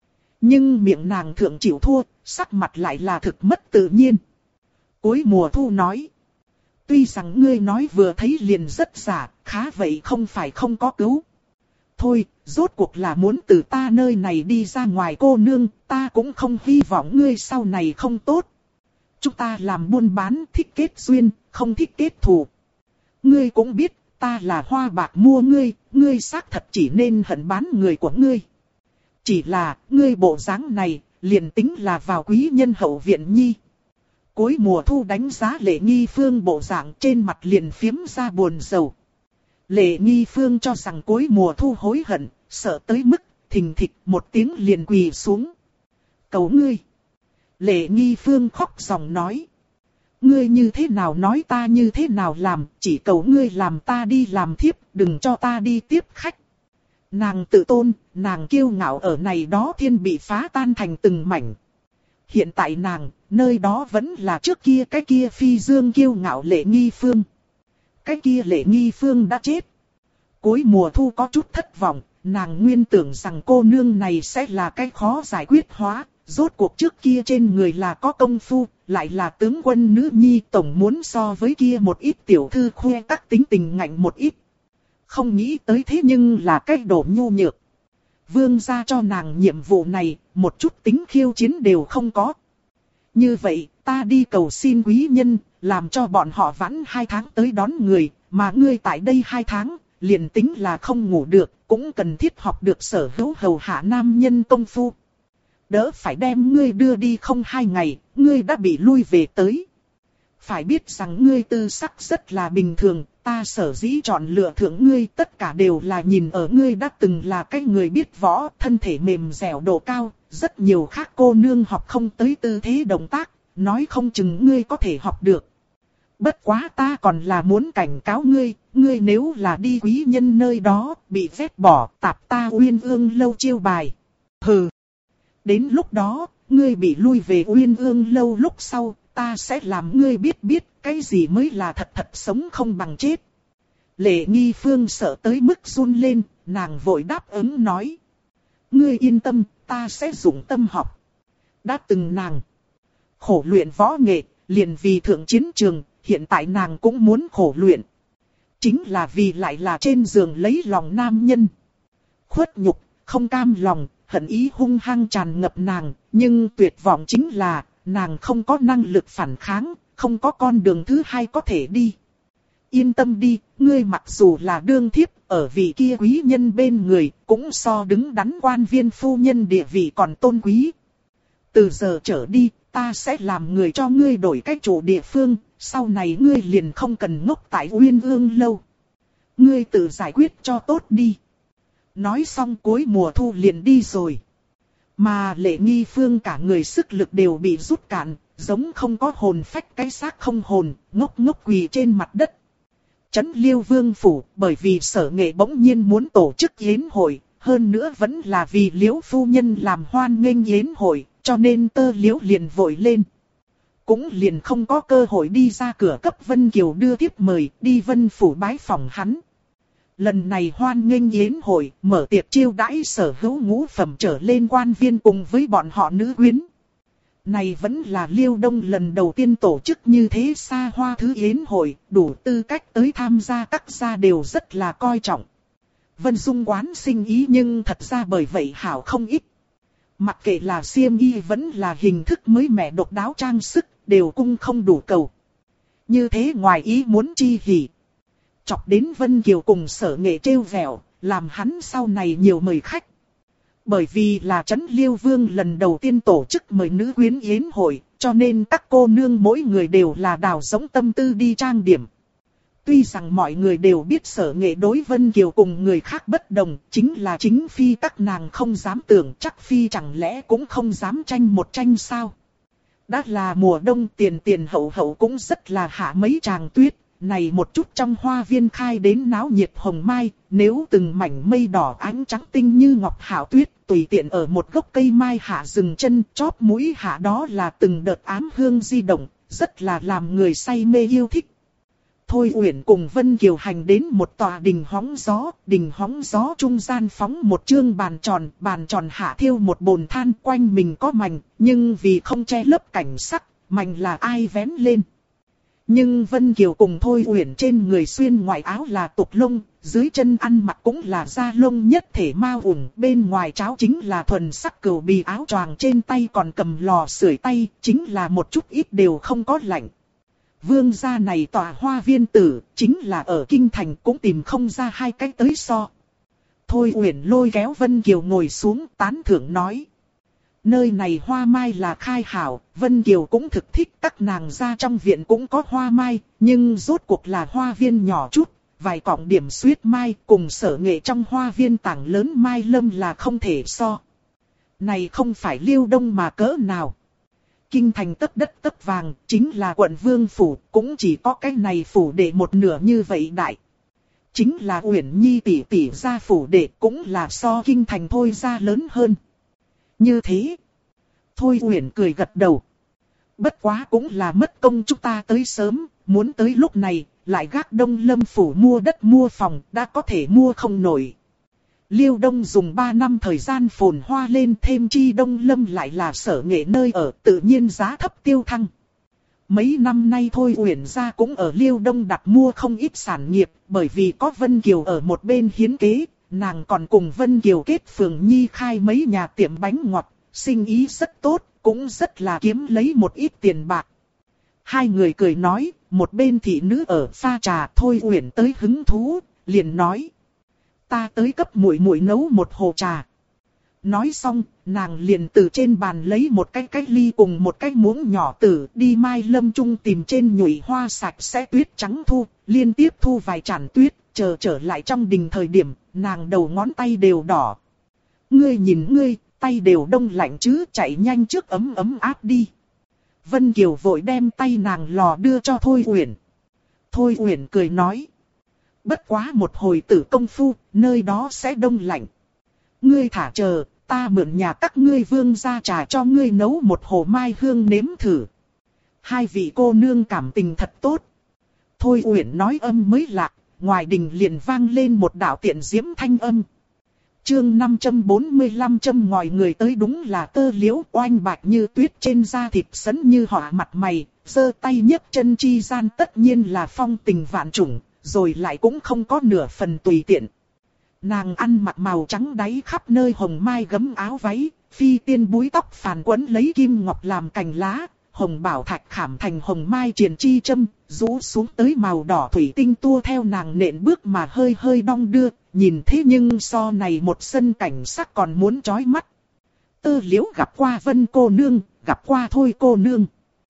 Nhưng miệng nàng thượng chịu thua, sắc mặt lại là thực mất tự nhiên. Cuối mùa thu nói. Tuy rằng ngươi nói vừa thấy liền rất giả, khá vậy không phải không có cứu. Thôi, rốt cuộc là muốn từ ta nơi này đi ra ngoài cô nương, ta cũng không hy vọng ngươi sau này không tốt. Chúng ta làm buôn bán thích kết duyên, không thích kết thù. Ngươi cũng biết, ta là hoa bạc mua ngươi, ngươi xác thật chỉ nên hận bán người của ngươi. Chỉ là, ngươi bộ dáng này, liền tính là vào quý nhân hậu viện nhi. Cuối mùa thu đánh giá Lệ Nghi Phương bộ dạng trên mặt liền phiếm ra buồn rầu. Lệ Nghi Phương cho rằng cuối mùa thu hối hận, sợ tới mức, thình thịch một tiếng liền quỳ xuống. Cầu ngươi. Lệ Nghi Phương khóc ròng nói. Ngươi như thế nào nói ta như thế nào làm, chỉ cầu ngươi làm ta đi làm thiếp, đừng cho ta đi tiếp khách. Nàng tự tôn, nàng kiêu ngạo ở này đó thiên bị phá tan thành từng mảnh. Hiện tại nàng, nơi đó vẫn là trước kia cái kia phi dương kiêu ngạo Lệ Nghi Phương. Cái kia Lệ Nghi Phương đã chết. Cuối mùa thu có chút thất vọng, nàng nguyên tưởng rằng cô nương này sẽ là cái khó giải quyết hóa, rốt cuộc trước kia trên người là có công phu, lại là tướng quân nữ nhi, tổng muốn so với kia một ít tiểu thư khoe các tính tình ngạnh một ít. Không nghĩ tới thế nhưng là cái đồ nhu nhược. Vương gia cho nàng nhiệm vụ này, một chút tính khiêu chiến đều không có. Như vậy, ta đi cầu xin quý nhân, làm cho bọn họ vãn 2 tháng tới đón người, mà ngươi tại đây 2 tháng, liền tính là không ngủ được, cũng cần thiết học được sở hữu hầu hạ nam nhân công phu. Đỡ phải đem ngươi đưa đi không 2 ngày, ngươi đã bị lui về tới. Phải biết rằng ngươi tư sắc rất là bình thường, ta sở dĩ chọn lựa thượng ngươi tất cả đều là nhìn ở ngươi đã từng là cái người biết võ, thân thể mềm dẻo độ cao, rất nhiều khác cô nương học không tới tư thế động tác, nói không chừng ngươi có thể học được. Bất quá ta còn là muốn cảnh cáo ngươi, ngươi nếu là đi quý nhân nơi đó, bị vét bỏ, tạp ta Uyên Ương lâu chiêu bài. Hừ! Đến lúc đó, ngươi bị lui về Uyên Ương lâu lúc sau, ta sẽ làm ngươi biết cái gì mới là thật sống không bằng chết. Lệ Nghi Phương sợ tới mức run lên, nàng vội đáp ứng nói. Ngươi yên tâm, ta sẽ dụng tâm học. Đã từng nàng khổ luyện võ nghệ, liền vì thượng chiến trường, hiện tại nàng cũng muốn khổ luyện. Chính là vì lại là trên giường lấy lòng nam nhân. Khuất nhục, không cam lòng, hận ý hung hăng tràn ngập nàng, nhưng tuyệt vọng chính là, nàng không có năng lực phản kháng, không có con đường thứ hai có thể đi. Yên tâm đi, ngươi mặc dù là đương thiếp, ở vị kia quý nhân bên người, cũng so đứng đắn quan viên phu nhân địa vị còn tôn quý. Từ giờ trở đi, ta sẽ làm người cho ngươi đổi cách chủ địa phương, sau này ngươi liền không cần ngốc tại Uyên Ương lâu. Ngươi tự giải quyết cho tốt đi. Nói xong cuối mùa thu liền đi rồi. Mà Lệ Nghi Phương cả người sức lực đều bị rút cạn, giống không có hồn phách cái xác không hồn, ngốc ngốc quỳ trên mặt đất. Trấn Liêu Vương phủ, bởi vì Sở Nghệ bỗng nhiên muốn tổ chức yến hội, hơn nữa vẫn là vì Liễu phu nhân làm hoan nghênh yến hội, cho nên Tơ Liễu liền vội lên. Cũng liền không có cơ hội đi ra cửa cấp Vân Kiều đưa thiếp mời, đi Vân phủ bái phỏng hắn. Lần này hoan nghênh yến hội, mở tiệc chiêu đãi sở hữu ngũ phẩm trở lên quan viên cùng với bọn họ nữ quyến. Này vẫn là Liêu Đông lần đầu tiên tổ chức như thế xa hoa thứ yến hội, đủ tư cách tới tham gia các gia đều rất là coi trọng. Vân Dung quán sinh ý nhưng thật ra bởi vậy hảo không ít. Mặc kệ là xiêm y vẫn là hình thức mới mẻ độc đáo trang sức, đều cung không đủ cầu. Như thế ngoài ý muốn chi hỉ. Chọc đến Vân Kiều cùng Sở Nghệ trêu vẹo, làm hắn sau này nhiều mời khách. Bởi vì là Trấn Liêu Vương lần đầu tiên tổ chức mời nữ quyến yến hội, cho nên các cô nương mỗi người đều là đào giống tâm tư đi trang điểm. Tuy rằng mọi người đều biết Sở Nghệ đối Vân Kiều cùng người khác bất đồng, chính là chính phi các nàng không dám tưởng, chắc phi chẳng lẽ cũng không dám tranh một tranh sao. Đã là mùa đông, tiền hậu hậu cũng rất là hạ mấy tràng tuyết. Này một chút trong hoa viên khai đến náo nhiệt hồng mai, nếu từng mảnh mây đỏ ánh trắng tinh như ngọc hảo tuyết, tùy tiện ở một gốc cây mai hạ dừng chân, chóp mũi hạ đó là từng đợt ám hương di động, rất là làm người say mê yêu thích. Thôi Uyển cùng Vân Kiều hành đến một tòa đình hóng gió trung gian phóng một chương bàn tròn hạ thiêu một bồn than, quanh mình có mành, nhưng vì không che lấp cảnh sắc, mành là ai vén lên. Nhưng Vân Kiều cùng Thôi Uyển trên người xuyên ngoại áo là tục lông, dưới chân ăn mặc cũng là da lông nhất thể mao ủng, bên ngoài tráo chính là thuần sắc cừu bì áo choàng, trên tay còn cầm lò sưởi tay, chính là một chút ít đều không có lạnh. Vương gia này tòa hoa viên tử, chính là ở kinh thành cũng tìm không ra hai cái tới so. Thôi Uyển lôi kéo Vân Kiều ngồi xuống tán thưởng nói. Nơi này hoa mai là khai hảo, Vân Kiều cũng thực thích, các nàng ra trong viện cũng có hoa mai, nhưng rốt cuộc là hoa viên nhỏ chút, vài cọng điểm xuyết mai cùng Sở Nghệ trong hoa viên tảng lớn mai lâm là không thể so. Này không phải Liêu Đông mà cỡ nào. Kinh thành tất đất tất vàng, chính là quận Vương phủ, cũng chỉ có cái này phủ để một nửa như vậy đại. Chính là Uyển Nhi tỷ tỷ gia phủ để cũng là so kinh thành Thôi gia lớn hơn. Như thế. Thôi Uyển cười gật đầu. Bất quá cũng là mất công chúng ta tới sớm, muốn tới lúc này, lại gác Đông Lâm phủ mua đất mua phòng, đã có thể mua không nổi. Liêu Đông dùng 3 năm thời gian phồn hoa lên, thêm chi Đông Lâm lại là sở nghệ nơi ở, tự nhiên giá thấp tiêu thăng. Mấy năm nay Thôi Uyển gia cũng ở Liêu Đông đặt mua không ít sản nghiệp, bởi vì có Vân Kiều ở một bên hiến kế, nàng còn cùng Vân Kiều kết phường nhi khai mấy nhà tiệm bánh ngọt, sinh ý rất tốt, cũng rất là kiếm lấy một ít tiền bạc. Hai người cười nói, một bên thị nữ ở pha trà. Thôi Uyển tới hứng thú, liền nói: ta tới cấp muội muội nấu một hồ trà. Nói xong, nàng liền từ trên bàn lấy một cái ly cùng một cái muỗng nhỏ tử, đi Mai Lâm Trung tìm trên nhụy hoa sạch sẽ tuyết trắng thu, liên tiếp thu vài chản tuyết, trở lại trong đình thời điểm, nàng đầu ngón tay đều đỏ. Ngươi nhìn ngươi, tay đều đông lạnh chứ, chạy nhanh trước ấm áp đi. Vân Kiều vội đem tay nàng lò đưa cho Thôi Uyển. Thôi Uyển cười nói: bất quá một hồi tử công phu, nơi đó sẽ đông lạnh. Ngươi thả chờ, ta mượn nhà các ngươi vương gia trà cho ngươi nấu một hồ mai hương nếm thử. Hai vị cô nương cảm tình thật tốt. Thôi Uyển nói âm mới lạc, ngoài đình liền vang lên một đạo tiện diễm thanh âm. Chương 545 châm ngòi người tới đúng là Tơ Liễu, oanh bạch như tuyết trên da thịt sấn như họa mặt mày, giơ tay nhấc chân chi gian tất nhiên là phong tình vạn trùng, rồi lại cũng không có nửa phần tùy tiện. Nàng ăn mặc màu trắng đáy khắp nơi hồng mai gấm áo váy, phi tiên búi tóc phàn quấn lấy kim ngọc làm cành lá, hồng bảo thạch khảm thành hồng mai triền chi châm, rũ xuống tới màu đỏ thủy tinh tua theo nàng nện bước mà hơi hơi đong đưa, nhìn thế nhưng so này một sân cảnh sắc còn muốn chói mắt. Tơ Liễu gặp qua Vân cô nương, gặp qua Thôi cô nương.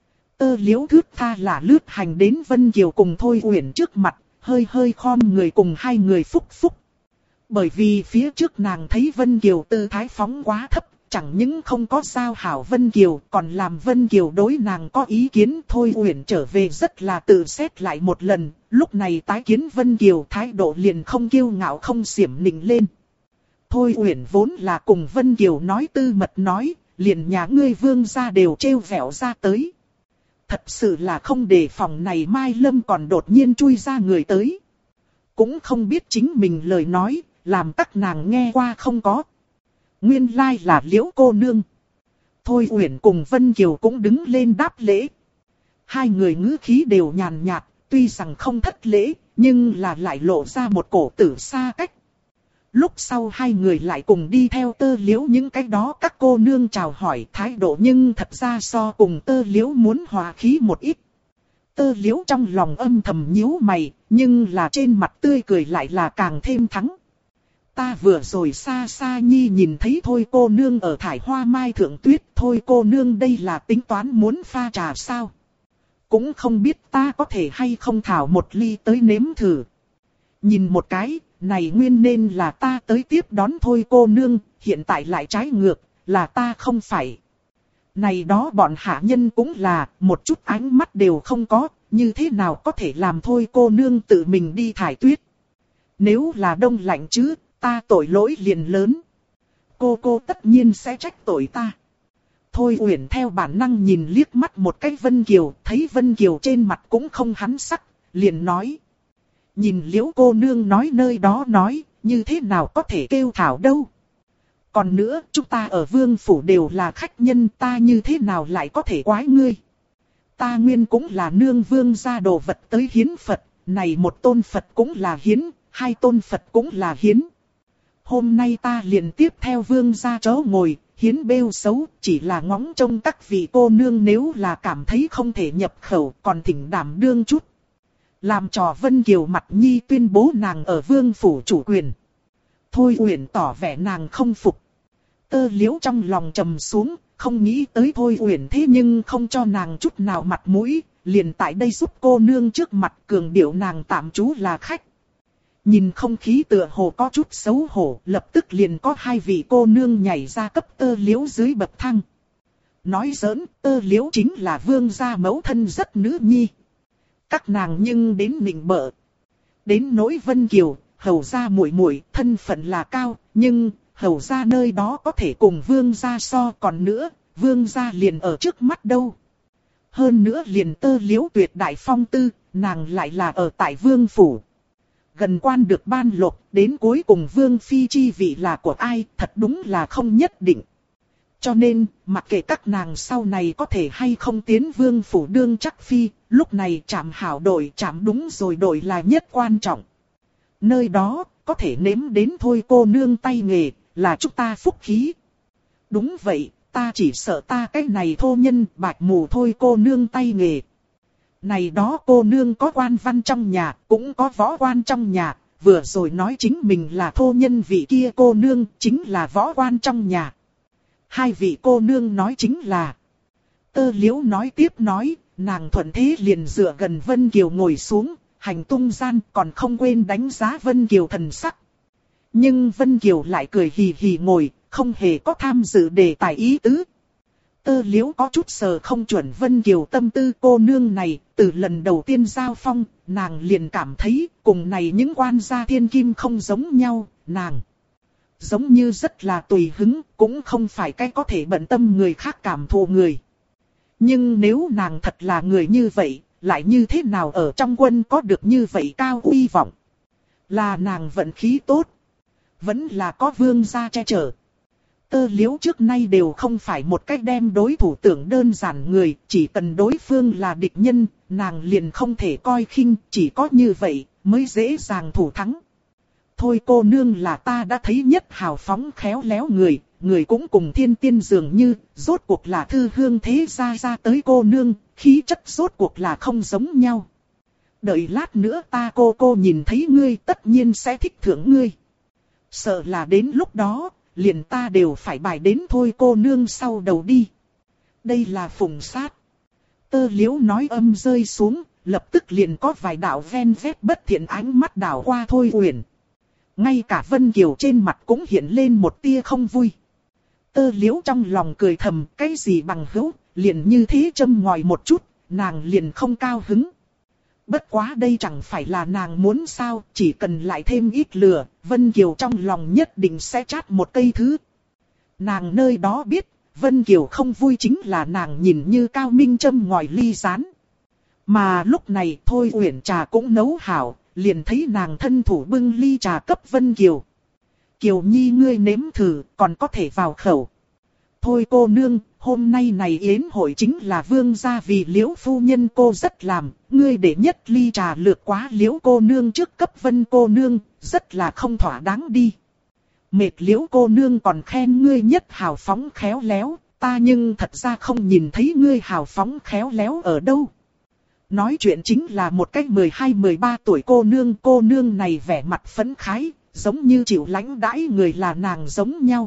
Tơ Liễu thướt tha là lướt hành đến Vân Kiều cùng Thôi Uyển trước mặt, hơi hơi khom người cùng hai người phúc phúc. Bởi vì phía trước nàng thấy Vân Kiều tư thái phóng quá thấp, chẳng những không có giao hảo Vân Kiều, còn làm Vân Kiều đối nàng có ý kiến. Thôi Uyển trở về rất là tự xét lại một lần, lúc này tái kiến Vân Kiều thái độ liền không kiêu ngạo không xiểm nịnh lên. Thôi Uyển vốn là cùng Vân Kiều nói tư mật nói, liền nhà ngươi vương gia đều trêu vẻo ra tới. Thật sự là không đề phòng này Mai Lâm còn đột nhiên chui ra người tới. Cũng không biết chính mình lời nói, làm các nàng nghe qua không có. Nguyên lai là Liễu cô nương. Thôi Uyển cùng Vân Kiều cũng đứng lên đáp lễ. Hai người ngữ khí đều nhàn nhạt, tuy rằng không thất lễ, nhưng là lại lộ ra một cổ tử xa cách. Lúc sau hai người lại cùng đi theo Tơ Liễu những cái đó các cô nương chào hỏi thái độ, nhưng thật ra so cùng Tơ Liễu muốn hòa khí một ít. Tơ Liễu trong lòng âm thầm nhíu mày, nhưng là trên mặt tươi cười lại là càng thêm thắng. Ta vừa rồi xa xa nhi nhìn thấy Thôi cô nương ở thải hoa mai thượng tuyết. Thôi cô nương đây là tính toán muốn pha trà sao? Cũng không biết ta có thể hay không thảo một ly tới nếm thử. Nhìn một cái, này nguyên nên là ta tới tiếp đón Thôi cô nương, hiện tại lại trái ngược, là ta không phải. Này đó bọn hạ nhân cũng là, một chút ánh mắt đều không có, như thế nào có thể làm Thôi cô nương tự mình đi thải tuyết. Nếu là đông lạnh chứ, ta tội lỗi liền lớn. Cô tất nhiên sẽ trách tội ta. Thôi Uyển theo bản năng nhìn liếc mắt một cái Vân Kiều, thấy Vân Kiều trên mặt cũng không hắn sắc, liền nói. Nhìn Liễu cô nương nói nơi đó nói, như thế nào có thể kêu thảo đâu. Còn nữa, chúng ta ở vương phủ đều là khách nhân, ta như thế nào lại có thể quái ngươi. Ta nguyên cũng là nương vương gia đồ vật tới hiến Phật, này một tôn Phật cũng là hiến, hai tôn Phật cũng là hiến. Hôm nay ta liền tiếp theo vương gia chỗ ngồi, hiến bêu xấu, chỉ là ngóng trông các vị cô nương nếu là cảm thấy không thể nhập khẩu, còn thỉnh đảm đương chút. Làm trò Vân Kiều mặt nhi tuyên bố nàng ở vương phủ chủ quyền. Thôi Uyển tỏ vẻ nàng không phục. Tơ Liễu trong lòng trầm xuống, không nghĩ tới Thôi Uyển thế nhưng không cho nàng chút nào mặt mũi, liền tại đây giúp cô nương trước mặt cường điệu nàng tạm trú là khách. Nhìn không khí tựa hồ có chút xấu hổ, lập tức liền có hai vị cô nương nhảy ra cấp Tơ Liễu dưới bậc thang. Nói giỡn, Tơ Liễu chính là vương gia mẫu thân rất nữ nhi. Các nàng nhưng đến nịnh bợ. Đến nỗi Vân Kiều, hầu gia muội muội, thân phận là cao, nhưng hầu gia nơi đó có thể cùng vương gia so, còn nữa, vương gia liền ở trước mắt đâu. Hơn nữa liền Tơ Liễu tuyệt đại phong tư, nàng lại là ở tại vương phủ. gần quan được ban lộc, đến cuối cùng vương phi chi vị là của ai, thật đúng là không nhất định. Cho nên, mặc kệ các nàng sau này có thể hay không tiến vương phủ đương chắc phi, lúc này chạm hảo đổi chạm đúng rồi đổi là nhất quan trọng. Nơi đó, có thể nếm đến thôi cô nương tay nghề, là chúng ta phúc khí. Đúng vậy, ta chỉ sợ ta cái này thô nhân bạch mù thôi cô nương tay nghề. Này đó cô nương có quan văn trong nhà, cũng có võ quan trong nhà, vừa rồi nói chính mình là thô nhân, vị kia cô nương chính là võ quan trong nhà. Hai vị cô nương nói chính là. Tơ Liễu nói tiếp nói, nàng thuận thế liền dựa gần Vân Kiều ngồi xuống, hành tung gian còn không quên đánh giá Vân Kiều thần sắc. Nhưng Vân Kiều lại cười hì hì ngồi, không hề có tham dự đề tài ý tứ. Tơ Liễu có chút sờ không chuẩn Vân Kiều tâm tư, cô nương này, từ lần đầu tiên giao phong, nàng liền cảm thấy cùng này những quan gia thiên kim không giống nhau, nàng giống như rất là tùy hứng, cũng không phải cái có thể bận tâm người khác cảm thụ người. Nhưng nếu nàng thật là người như vậy, lại như thế nào ở trong quân có được như vậy cao uy vọng? Là nàng vận khí tốt, vẫn là có vương gia che chở. Tơ Liễu trước nay đều không phải một cách đem đối thủ tưởng đơn giản người, chỉ cần đối phương là địch nhân, nàng liền không thể coi khinh, chỉ có như vậy mới dễ dàng thủ thắng. Thôi cô nương là ta đã thấy nhất hào phóng khéo léo người, người cũng cùng thiên tiên dường như, rốt cuộc là thư hương thế gia ra tới cô nương, khí chất rốt cuộc là không giống nhau. Đợi lát nữa ta cô nhìn thấy ngươi tất nhiên sẽ thích thưởng ngươi. Sợ là đến lúc đó, liền ta đều phải bài đến thôi cô nương sau đầu đi. Đây là phùng sát. Tơ Liễu nói âm rơi xuống, lập tức liền có vài đạo ven vét bất thiện ánh mắt đảo qua Thôi Uyển. Ngay cả Vân Kiều trên mặt cũng hiện lên một tia không vui. Tơ Liễu trong lòng cười thầm, cái gì bằng hữu, liền như thế châm ngòi một chút, nàng liền không cao hứng. Bất quá đây chẳng phải là nàng muốn sao, chỉ cần lại thêm ít lửa, Vân Kiều trong lòng nhất định sẽ chát một cây thứ. Nàng nơi đó biết, Vân Kiều không vui chính là nàng nhìn như cao minh châm ngòi ly rán. Mà lúc này Thôi Uyển trà cũng nấu hảo, liền thấy nàng thân thủ bưng ly trà cấp Vân Kiều. Kiều Nhi ngươi nếm thử, còn có thể vào khẩu. Thôi cô nương, hôm nay này yến hội chính là vương gia vì Liễu phu nhân cô rất làm, ngươi để nhất ly trà lược quá Liễu cô nương trước cấp Vân cô nương, rất là không thỏa đáng đi. Mệt Liễu cô nương còn khen ngươi nhất hào phóng khéo léo, ta nhưng thật ra không nhìn thấy ngươi hào phóng khéo léo ở đâu. Nói chuyện chính là một cách 12-13 tuổi cô nương này vẻ mặt phấn khái, giống như chịu lãnh đãi người là nàng giống nhau.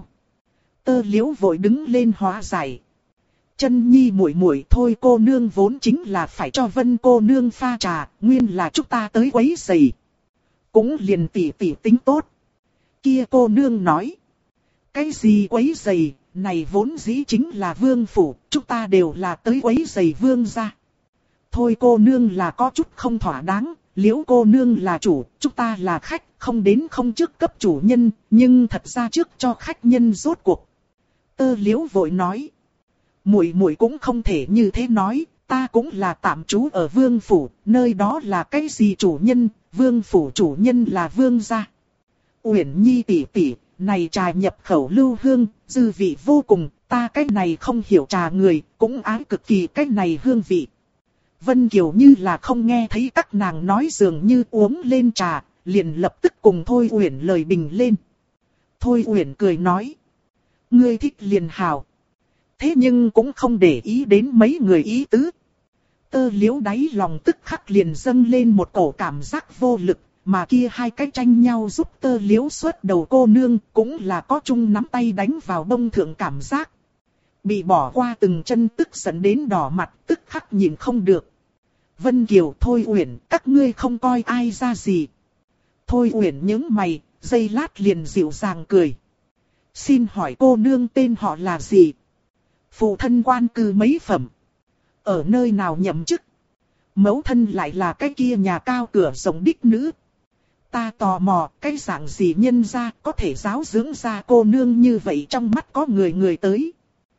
Tơ Liễu vội đứng lên hóa giải. Chân nhi muội muội thôi cô nương vốn chính là phải cho Vân cô nương pha trà, nguyên là chúng ta tới quấy rầy. Cũng liền tỉ tính tốt. Kia cô nương nói. Cái gì quấy rầy, này vốn dĩ chính là vương phủ, chúng ta đều là tới quấy rầy vương gia. Thôi cô nương là có chút không thỏa đáng, Liễu cô nương là chủ, chúng ta là khách, không đến không trước cấp chủ nhân, nhưng thật ra trước cho khách nhân rốt cuộc. Tơ Liễu vội nói. Muội cũng không thể như thế nói, ta cũng là tạm trú ở vương phủ, nơi đó là cái gì chủ nhân, vương phủ chủ nhân là vương gia. Uyển Nhi tỷ, này trà nhập khẩu lưu hương, dư vị vô cùng, ta cái này không hiểu trà người, cũng ái cực kỳ cái này hương vị. Vân Kiều như là không nghe thấy các nàng nói dường như uống lên trà, liền lập tức cùng Thôi Uyển lời bình lên. Thôi Uyển cười nói. Ngươi thích liền hảo. Thế nhưng cũng không để ý đến mấy người ý tứ. Tơ Liễu đáy lòng tức khắc liền dâng lên một cổ cảm giác vô lực, mà kia hai cái tranh nhau giúp Tơ Liễu xuất đầu cô nương cũng là có chung nắm tay đánh vào bông thượng cảm giác. Bị bỏ qua từng chân tức giận đến đỏ mặt, tức khắc nhìn không được. Vân Kiều Thôi Uyển, các ngươi không coi ai ra gì. Thôi Uyển nhướng mày, giây lát liền dịu dàng cười. Xin hỏi cô nương tên họ là gì? Phụ thân quan cư mấy phẩm? Ở nơi nào nhậm chức? Mẫu thân lại là cái kia nhà cao cửa rộng đích nữ. Ta tò mò cái dạng gì nhân gia có thể giáo dưỡng ra cô nương như vậy trong mắt có người tới.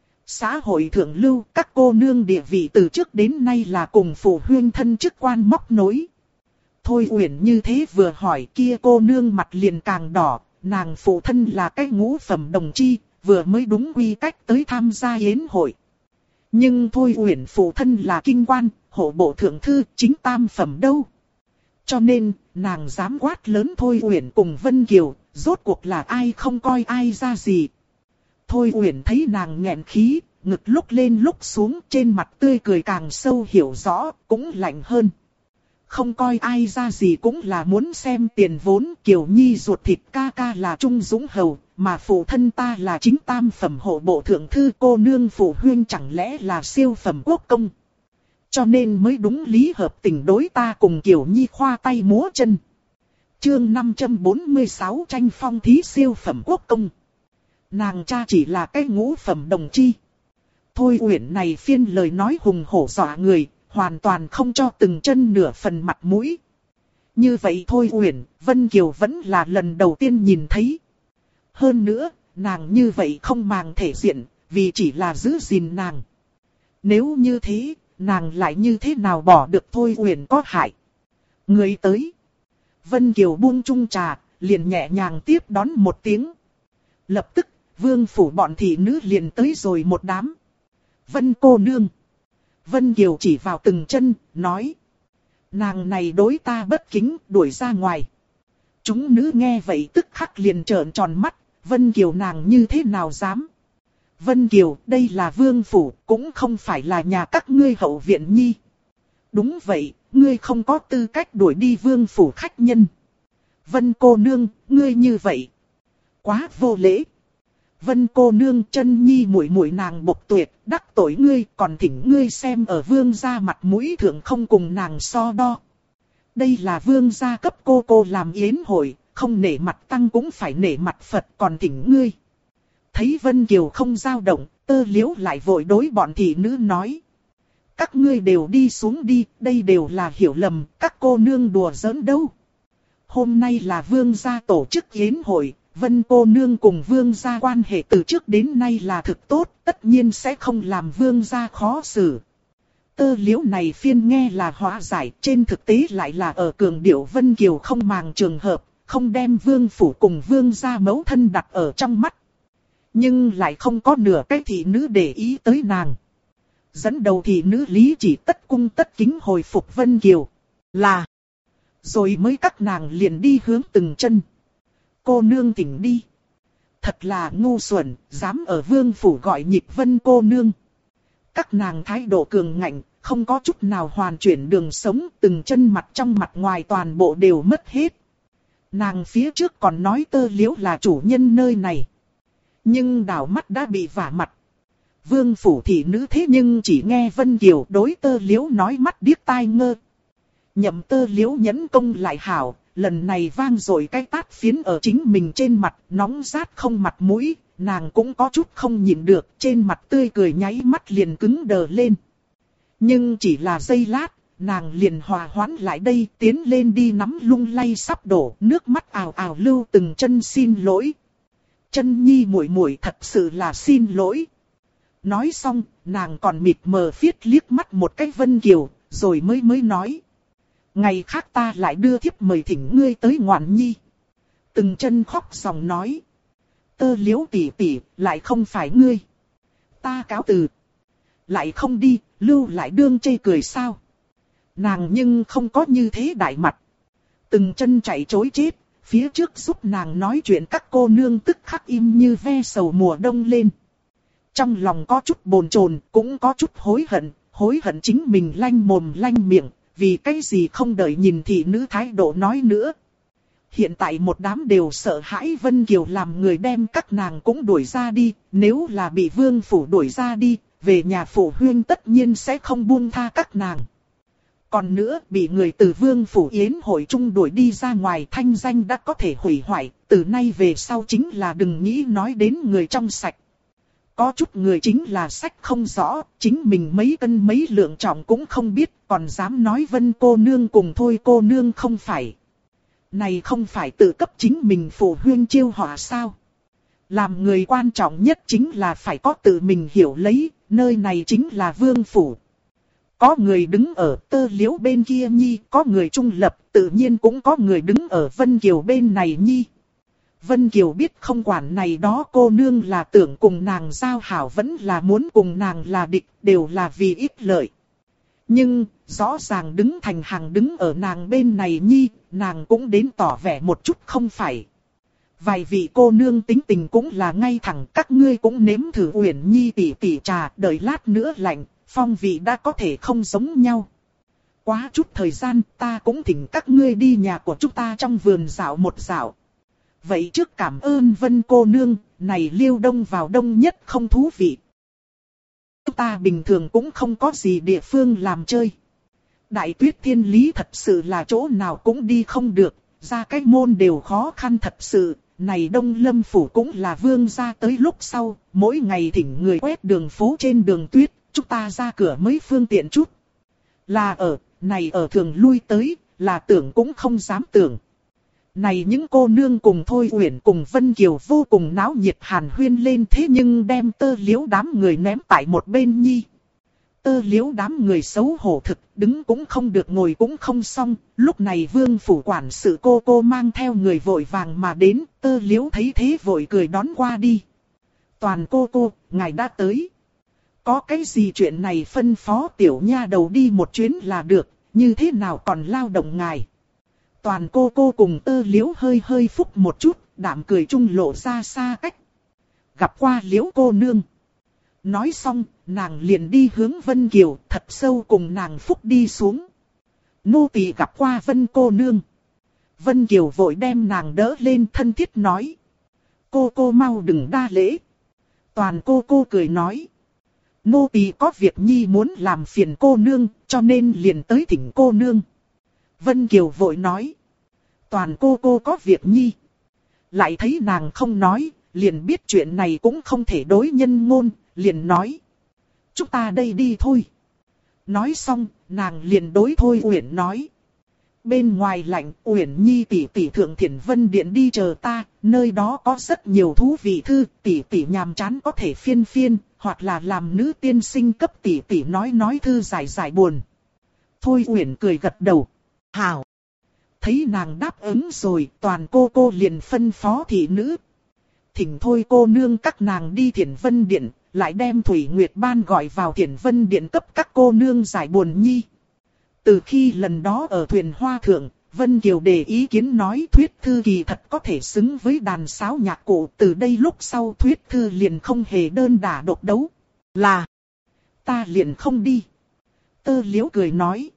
Xã hội thượng lưu các cô nương địa vị từ trước đến nay là cùng phụ huynh thân chức quan móc nối. Thôi Uyển như thế vừa hỏi kia cô nương mặt liền càng đỏ, nàng phụ thân là cái ngũ phẩm đồng chi, vừa mới đúng quy cách tới tham gia yến hội. Nhưng Thôi Uyển phụ thân là kinh quan, hộ bộ thượng thư, chính tam phẩm đâu. Cho nên, nàng dám quát lớn Thôi Uyển cùng Vân Kiều, rốt cuộc là ai không coi ai ra gì. Thôi Uyển thấy nàng nghẹn khí, ngực lúc lên lúc xuống, trên mặt tươi cười càng sâu hiểu rõ, cũng lạnh hơn. Không coi ai ra gì cũng là muốn xem tiền vốn. Kiều Nhi ruột thịt ca ca là Trung Dũng Hầu, mà phụ thân ta là chính tam phẩm hộ bộ thượng thư, cô nương phụ huynh chẳng lẽ là siêu phẩm quốc công. Cho nên mới đúng lý hợp tình đối ta cùng Kiều Nhi khoa tay múa chân. Chương 546 tranh phong thí siêu phẩm quốc công. Nàng cha chỉ là cái ngũ phẩm đồng chi. Thôi Uyển này phiên lời nói hùng hổ dọa người, hoàn toàn không cho từng chân nửa phần mặt mũi. Như vậy Thôi Uyển, Vân Kiều vẫn là lần đầu tiên nhìn thấy. Hơn nữa, nàng như vậy không màng thể diện, vì chỉ là giữ gìn nàng. Nếu như thế, nàng lại như thế nào bỏ được Thôi Uyển có hại. Người tới. Vân Kiều buông chung trà, liền nhẹ nhàng tiếp đón một tiếng. Lập tức, vương phủ bọn thị nữ liền tới rồi một đám. Vân cô nương. Vân Kiều chỉ vào từng chân, nói. Nàng này đối ta bất kính, đuổi ra ngoài. Chúng nữ nghe vậy tức khắc liền trợn tròn mắt, Vân Kiều nàng như thế nào dám. Vân Kiều, đây là vương phủ, cũng không phải là nhà các ngươi hậu viện nhi. Đúng vậy, ngươi không có tư cách đuổi đi vương phủ khách nhân. Vân cô nương, ngươi như vậy. Quá vô lễ. Vân cô nương, chân nhi muội muội nàng bộc tuyệt, đắc tội ngươi, còn thỉnh ngươi xem ở vương gia mặt mũi thượng không cùng nàng so đo. Đây là vương gia cấp cô làm yến hội, không nể mặt tăng cũng phải nể mặt Phật, còn thỉnh ngươi. Thấy Vân Kiều không dao động, Tơ Liễu lại vội đối bọn thị nữ nói. Các ngươi đều đi xuống đi, đây đều là hiểu lầm, các cô nương đùa giỡn đâu. Hôm nay là vương gia tổ chức yến hội, Vân cô nương cùng vương gia quan hệ từ trước đến nay là thực tốt, tất nhiên sẽ không làm vương gia khó xử. Tơ Liễu này phiên nghe là hóa giải, trên thực tế lại là ở cường điệu Vân Kiều không màng trường hợp, không đem vương phủ cùng vương gia mẫu thân đặt ở trong mắt. Nhưng lại không có nửa cái thị nữ để ý tới nàng. Dẫn đầu thị nữ Lý chỉ tất cung tất kính hồi phục Vân Kiều. Là. Rồi mới các nàng liền đi hướng từng chân. Cô nương tỉnh đi. Thật là ngu xuẩn, dám ở vương phủ gọi nhịp Vân cô nương. Các nàng thái độ cường ngạnh, không có chút nào hoàn chuyển đường sống, từng chân mặt trong mặt ngoài toàn bộ đều mất hết. Nàng phía trước còn nói Tơ Liễu là chủ nhân nơi này. Nhưng đảo mắt đã bị vả mặt. Vương phủ thị nữ thế nhưng chỉ nghe Vân Kiều đối Tơ Liễu nói mắt điếc tai ngơ. Nhậm Tơ Liễu nhẫn công lại hảo, lần này vang rồi cái tát phiến ở chính mình trên mặt, nóng rát không mặt mũi, nàng cũng có chút không nhịn được, trên mặt tươi cười nháy mắt liền cứng đờ lên. Nhưng chỉ là giây lát, nàng liền hòa hoãn lại đây, tiến lên đi nắm lung lay sắp đổ, nước mắt ào ào lưu từng chân xin lỗi. Chân nhi muội muội thật sự là xin lỗi. Nói xong, nàng còn mịt mờ phiết liếc mắt một cái Vân Kiều, rồi mới nói. Ngày khác ta lại đưa thiếp mời thỉnh ngươi tới ngoạn nhi. Từng chân khóc dòng nói. Tơ Liễu tỷ tỷ, lại không phải ngươi. Ta cáo từ. Lại không đi, lưu lại đương chê cười sao. Nàng nhưng không có như thế đại mặt. Từng chân chạy chối chết, phía trước giúp nàng nói chuyện các cô nương tức khắc im như ve sầu mùa đông lên. Trong lòng có chút bồn chồn, cũng có chút hối hận chính mình lanh mồm lanh miệng, vì cái gì không đợi nhìn thị nữ thái độ nói nữa. Hiện tại một đám đều sợ hãi Vân Kiều làm người đem các nàng cũng đuổi ra đi, nếu là bị vương phủ đuổi ra đi, về nhà phụ huynh tất nhiên sẽ không buông tha các nàng. Còn nữa, bị người từ vương phủ yến hội trung đuổi đi ra ngoài, thanh danh đã có thể hủy hoại, từ nay về sau chính là đừng nghĩ nói đến người trong sạch. Có chút người chính là sách không rõ, chính mình mấy cân mấy lượng trọng cũng không biết, còn dám nói Vân cô nương cùng Thôi cô nương không phải. Này không phải tự cấp chính mình phụ huynh chiêu họa sao? Làm người quan trọng nhất chính là phải có tự mình hiểu lấy, nơi này chính là vương phủ. Có người đứng ở Tơ Liễu bên kia nhi, có người trung lập, tự nhiên cũng có người đứng ở Vân Kiều bên này nhi. Vân Kiều biết không quản này đó cô nương là tưởng cùng nàng giao hảo vẫn là muốn cùng nàng là địch, đều là vì ích lợi. Nhưng, rõ ràng đứng thành hàng đứng ở nàng bên này nhi, nàng cũng đến tỏ vẻ một chút không phải. Vài vị cô nương tính tình cũng là ngay thẳng, các ngươi cũng nếm thử Uyển Nhi tỉ tỉ trà, đợi lát nữa lạnh, phong vị đã có thể không giống nhau. Quá chút thời gian, ta cũng thỉnh các ngươi đi nhà của chúng ta trong vườn dạo một dạo. Vậy trước cảm ơn Vân cô nương, này Liêu Đông vào đông nhất không thú vị. Chúng ta bình thường cũng không có gì địa phương làm chơi. Đại Tuyết Thiên Lý thật sự là chỗ nào cũng đi không được, ra cái môn đều khó khăn thật sự. Này Đông Lâm Phủ cũng là vương gia tới lúc sau, mỗi ngày thỉnh người quét đường phố trên đường tuyết, chúng ta ra cửa mới phương tiện chút. Là này ở thường lui tới, là tưởng cũng không dám tưởng. Này những cô nương cùng Thôi Uyển cùng Vân Kiều vô cùng náo nhiệt hàn huyên lên thế nhưng đem Tơ Liễu đám người ném tại một bên nhi. Tơ Liễu đám người xấu hổ thực, đứng cũng không được ngồi cũng không xong, lúc này vương phủ quản sự cô mang theo người vội vàng mà đến, Tơ Liễu thấy thế vội cười đón qua đi. Toàn cô, ngài đã tới. Có cái gì chuyện này phân phó tiểu nha đầu đi một chuyến là được, như thế nào còn lao động ngài. Toàn cô cùng Tơ Liễu hơi phúc một chút, đạm cười trung lộ ra xa cách. Gặp qua Liễu cô nương. Nói xong, nàng liền đi hướng Vân Kiều, thật sâu cùng nàng phúc đi xuống. Nô tỳ gặp qua Vân cô nương. Vân Kiều vội đem nàng đỡ lên thân thiết nói. Cô mau đừng đa lễ. Toàn cô cười nói. Nô tỳ có việc nhi muốn làm phiền cô nương, cho nên liền tới thỉnh cô nương. Vân Kiều vội nói. Toàn cô có việc nhi. Lại thấy nàng không nói, liền biết chuyện này cũng không thể đối nhân ngôn, liền nói. Chúng ta đây đi thôi. Nói xong, nàng liền đối Thôi Uyển nói. Bên ngoài lạnh, Uyển Nhi tỷ tỷ thượng Thiển Vân Điện đi chờ ta, nơi đó có rất nhiều thú vị thư, tỷ tỷ nhàm chán có thể phiên, hoặc là làm nữ tiên sinh cấp tỷ tỷ nói thư giải buồn. Thôi Uyển cười gật đầu. Hảo. Thấy nàng đáp ứng rồi, toàn cô liền phân phó thị nữ. Thỉnh Thôi cô nương các nàng đi Thiển Vân Điện, lại đem Thủy Nguyệt Ban gọi vào Thiển Vân Điện cấp các cô nương giải buồn nhi. Từ khi lần đó ở thuyền hoa thượng, Vân Kiều đề ý kiến nói thuyết thư kỳ thật có thể xứng với đàn sáo nhạc cụ. Từ đây lúc sau thuyết thư liền không hề đơn đả độc đấu. Là, ta liền không đi. Tơ Liễu cười nói.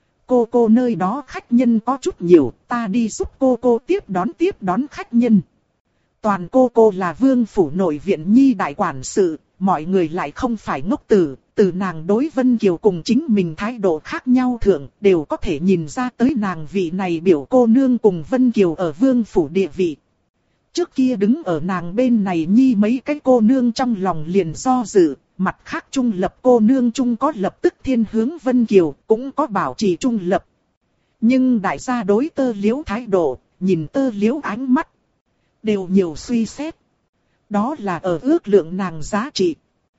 Cô nơi đó khách nhân có chút nhiều, ta đi giúp cô tiếp đón khách nhân. Toàn cô là vương phủ nội viện nhi đại quản sự, mọi người lại không phải ngốc tử, từ nàng đối Vân Kiều cùng chính mình thái độ khác nhau thượng, đều có thể nhìn ra tới nàng vị này biểu cô nương cùng Vân Kiều ở vương phủ địa vị. Trước kia đứng ở nàng bên này nhi mấy cái cô nương trong lòng liền do dự, mặt khác trung lập cô nương trung có lập tức thiên hướng Vân Kiều, cũng có bảo trì trung lập. Nhưng đại gia đối Tơ Liễu thái độ, nhìn Tơ Liễu ánh mắt, đều nhiều suy xét. Đó là ở ước lượng nàng giá trị.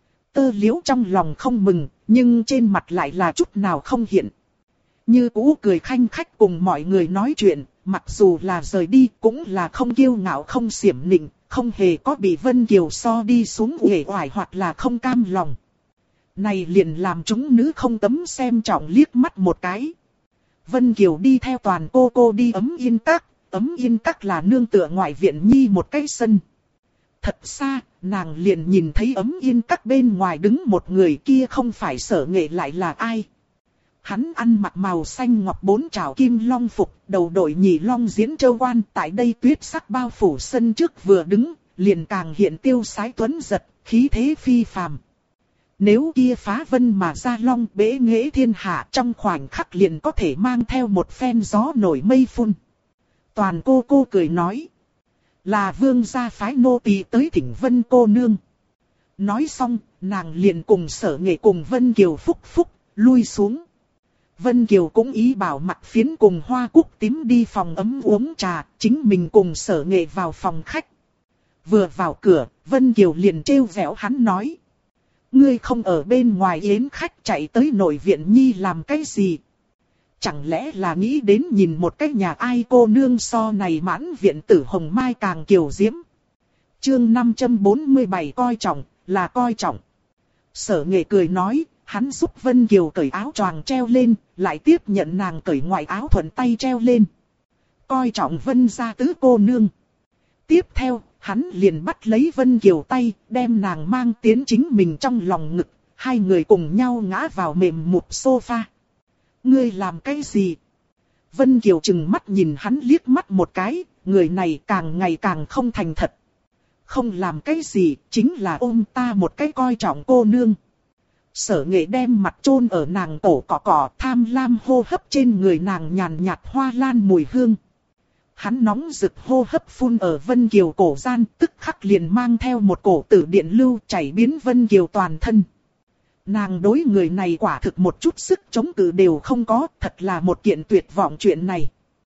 Tơ Liễu trong lòng không mừng, nhưng trên mặt lại là chút nào không hiện. Như cũ cười khanh khách cùng mọi người nói chuyện, mặc dù là rời đi cũng là không kiêu ngạo không xiểm nịnh, không hề có bị Vân Kiều so đi xuống uể oải hoặc là không cam lòng. Này liền làm chúng nữ không tấm xem trọng liếc mắt một cái. Vân Kiều đi theo toàn cô đi Ấm Yên Các là nương tựa ngoại viện nhi một cái sân. Thật xa, nàng liền nhìn thấy Ấm Yên Các bên ngoài đứng một người kia không phải Sở Nghệ lại là ai. Hắn ăn mặc màu xanh ngọc bốn trảo kim long phục, đầu đội nhị long diễn châu quan, tại đây tuyết sắc bao phủ sân trước vừa đứng, liền càng hiện tiêu sái tuấn giật, khí thế phi phàm. Nếu kia phá vân mà ra long bế nghệ thiên hạ trong khoảnh khắc liền có thể mang theo một phen gió nổi mây phun. Toàn cô cười nói. Là vương gia phái nô tỳ tới thỉnh Vân cô nương. Nói xong, nàng liền cùng Sở Nghệ cùng Vân Kiều phúc, lui xuống. Vân Kiều cũng ý bảo Mặc Phiến cùng Hoa Cúc Tím đi phòng ấm uống trà, chính mình cùng Sở Nghệ vào phòng khách. Vừa vào cửa, Vân Kiều liền trêu vẻo hắn nói. Ngươi không ở bên ngoài yến khách chạy tới nội viện nhi làm cái gì? Chẳng lẽ là nghĩ đến nhìn một cái nhà ai cô nương so này mãn viện tử hồng mai càng kiều diễm? Chương 547 coi trọng, là coi trọng. Sở Nghệ cười nói, hắn giúp Vân Kiều cởi áo choàng treo lên, lại tiếp nhận nàng cởi ngoại áo thuận tay treo lên. Coi trọng Vân gia tứ cô nương. Tiếp theo, hắn liền bắt lấy Vân Kiều tay, đem nàng mang tiến chính mình trong lòng ngực, hai người cùng nhau ngã vào mềm mụp sofa. Ngươi làm cái gì? Vân Kiều trừng mắt nhìn hắn liếc mắt một cái, người này càng ngày càng không thành thật. Không làm cái gì, chính là ôm ta một cái coi trọng cô nương. Sở Nghệ đem mặt chôn ở nàng cổ cọ cọ, tham lam hô hấp trên người nàng nhàn nhạt hoa lan mùi hương. Hắn nóng rực hô hấp phun ở Vân Kiều cổ gian, tức khắc liền mang theo một cổ tử điện lưu chảy biến Vân Kiều toàn thân. Nàng đối người này quả thực một chút sức chống cự đều không có, thật là một kiện tuyệt vọng chuyện này.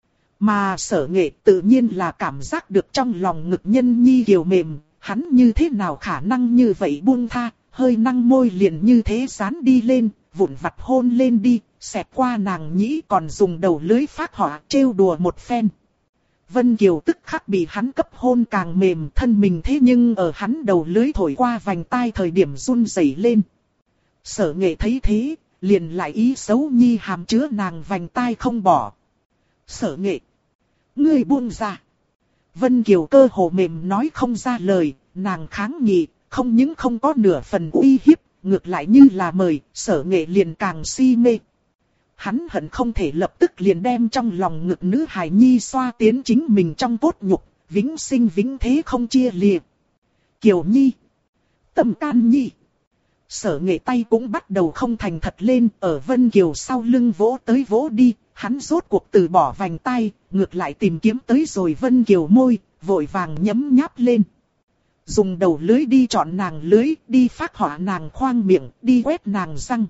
Mà Sở Nghệ tự nhiên là cảm giác được trong lòng ngực nhân nhi kiều mềm, hắn như thế nào khả năng như vậy buông tha, hơi năng môi liền như thế dán đi lên, vụn vặt hôn lên đi, xẹt qua nàng nhĩ còn dùng đầu lưới phát họa trêu đùa một phen. Vân Kiều tức khắc bị hắn cấp hôn càng mềm, thân mình thế nhưng ở hắn đầu lưới thổi qua vành tai thời điểm run rẩy lên. Sở Nghệ thấy thế, liền lại ý xấu nhi hàm chứa nàng vành tai không bỏ. Sở Nghệ, ngươi buông ra. Vân Kiều cơ hồ mềm nói không ra lời, nàng kháng nghị, không những không có nửa phần uy hiếp, ngược lại như là mời, Sở Nghệ liền càng si mê. Hắn hận không thể lập tức liền đem trong lòng ngực nữ hài nhi xoa tiến chính mình trong cốt nhục, vĩnh sinh vĩnh thế không chia lìa. Kiều nhi, tâm can nhi. Sở Nghệ tay cũng bắt đầu không thành thật lên, ở Vân Kiều sau lưng vỗ tới vỗ đi, hắn rốt cuộc từ bỏ vành tai, ngược lại tìm kiếm tới rồi Vân Kiều môi, vội vàng nhấm nháp lên. Dùng đầu lưới đi chọn nàng lưới, đi phác họa nàng khoang miệng, đi quét nàng răng.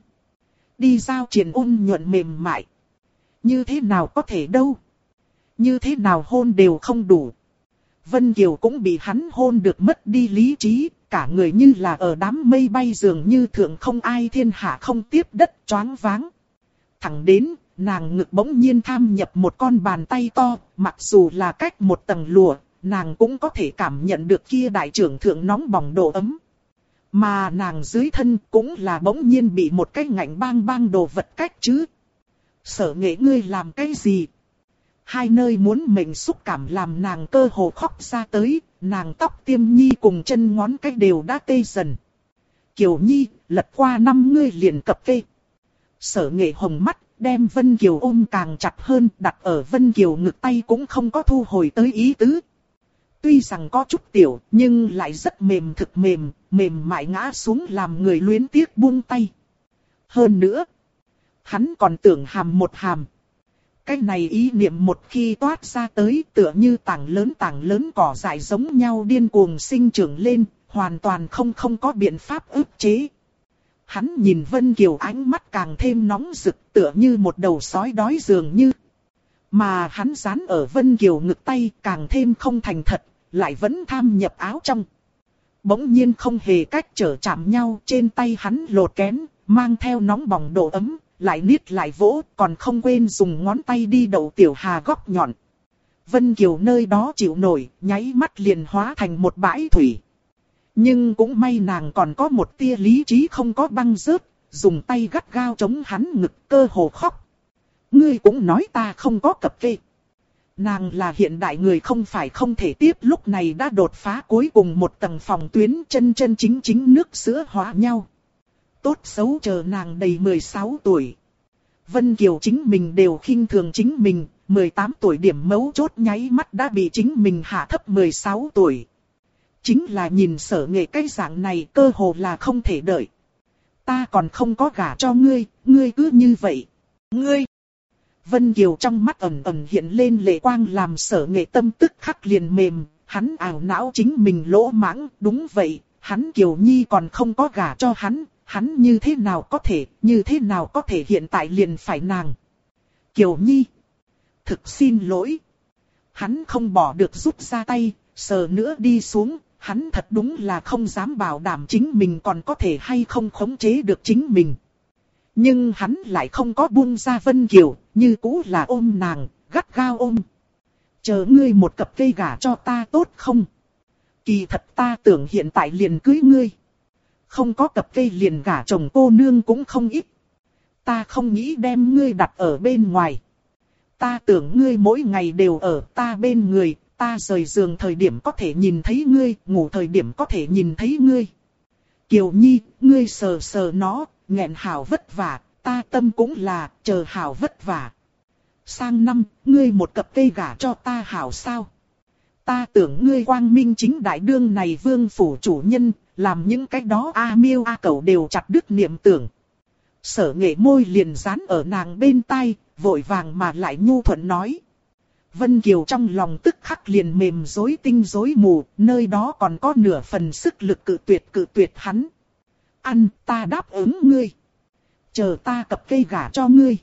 Đi giao triển ôn nhuận mềm mại. Như thế nào có thể đâu. Như thế nào hôn đều không đủ. Vân Kiều cũng bị hắn hôn được mất đi lý trí, cả người như là ở đám mây bay dường như thượng không ai thiên hạ không tiếp đất choáng váng. Thẳng đến, nàng ngực bỗng nhiên tham nhập một con bàn tay to, mặc dù là cách một tầng lụa, nàng cũng có thể cảm nhận được kia đại trưởng thượng nóng bỏng độ ấm. Mà nàng dưới thân cũng là bỗng nhiên bị một cái ngạnh bang bang đồ vật cách chứ. Sở Nghệ ngươi làm cái gì? Hai nơi muốn mệnh xúc cảm làm nàng cơ hồ khóc ra tới, nàng tóc tiêm nhi cùng chân ngón cái đều đã tê dần. Kiều nhi, lật qua năm ngươi liền cập kê. Sở Nghệ hồng mắt, đem Vân Kiều ôm càng chặt hơn, đặt ở Vân Kiều ngực tay cũng không có thu hồi tới ý tứ. Tuy rằng có chút tiểu, nhưng lại rất mềm thực mềm, mềm mại ngã xuống làm người luyến tiếc buông tay. Hơn nữa, hắn còn tưởng hàm một hàm. Cái này ý niệm một khi toát ra tới tựa như tảng lớn cỏ dại giống nhau điên cuồng sinh trưởng lên, hoàn toàn không có biện pháp ức chế. Hắn nhìn Vân Kiều ánh mắt càng thêm nóng rực tựa như một đầu sói đói dường như. Mà hắn dán ở Vân Kiều ngực tay càng thêm không thành thật, lại vẫn tham nhập áo trong. Bỗng nhiên không hề cách trở chạm nhau, trên tay hắn lột kén, mang theo nóng bỏng độ ấm, lại niết lại vỗ, còn không quên dùng ngón tay đi đậu Tiểu Hà góc nhọn. Vân Kiều nơi đó chịu nổi, nháy mắt liền hóa thành một bãi thủy. Nhưng cũng may nàng còn có một tia lý trí không có băng rớt, dùng tay gắt gao chống hắn ngực cơ hồ khóc. Ngươi cũng nói ta không có cập kê. Nàng là hiện đại người không phải không thể tiếp, lúc này đã đột phá cuối cùng một tầng phòng tuyến, chân chính nước sữa hóa nhau. Tốt xấu chờ nàng đầy 16 tuổi. Vân Kiều chính mình đều khinh thường chính mình, 18 tuổi điểm mấu chốt nháy mắt đã bị chính mình hạ thấp 16 tuổi. Chính là nhìn Sở Nghệ cái dạng này cơ hồ là không thể đợi. Ta còn không có gả cho ngươi, ngươi cứ như vậy. Ngươi! Vân Kiều trong mắt ẩn ẩn hiện lên lệ quang làm Sở Nghệ tâm tức khắc liền mềm, hắn ảo não chính mình lỗ mãng, đúng vậy, hắn Kiều Nhi còn không có gả cho hắn như thế nào có thể hiện tại liền phải nàng. Kiều Nhi! Thực xin lỗi. Hắn không bỏ được rút ra tay, sờ nữa đi xuống, Hắn thật đúng là không dám bảo đảm chính mình còn có thể hay không khống chế được chính mình. Nhưng hắn lại không có buông ra Vân Kiều, như cũ là ôm nàng, gắt gao ôm. Chờ ngươi một cặp cây gả cho ta tốt không? Kỳ thật ta tưởng hiện tại liền cưới ngươi. Không có cặp cây liền gả chồng cô nương cũng không ít. Ta không nghĩ đem ngươi đặt ở bên ngoài. Ta tưởng ngươi mỗi ngày đều ở ta bên người, ta rời giường thời điểm có thể nhìn thấy ngươi, ngủ thời điểm có thể nhìn thấy ngươi. Kiều Nhi, ngươi sờ sờ nó, nghẹn hảo vất vả, ta tâm cũng là, chờ hảo vất vả. Sang năm, ngươi một cặp cây gả cho ta hảo sao? Ta tưởng ngươi quang minh chính đại đương này vương phủ chủ nhân, làm những cái đó a miêu a cẩu đều chặt đứt niệm tưởng. Sở Nghệ môi liền dán ở nàng bên tai, vội vàng mà lại nhu thuận nói. Vân Kiều trong lòng tức khắc liền mềm rối tinh rối mù, nơi đó còn có nửa phần sức lực cự tuyệt hắn. Ăn, ta đáp ứng ngươi. Chờ ta cặp cây gả cho ngươi.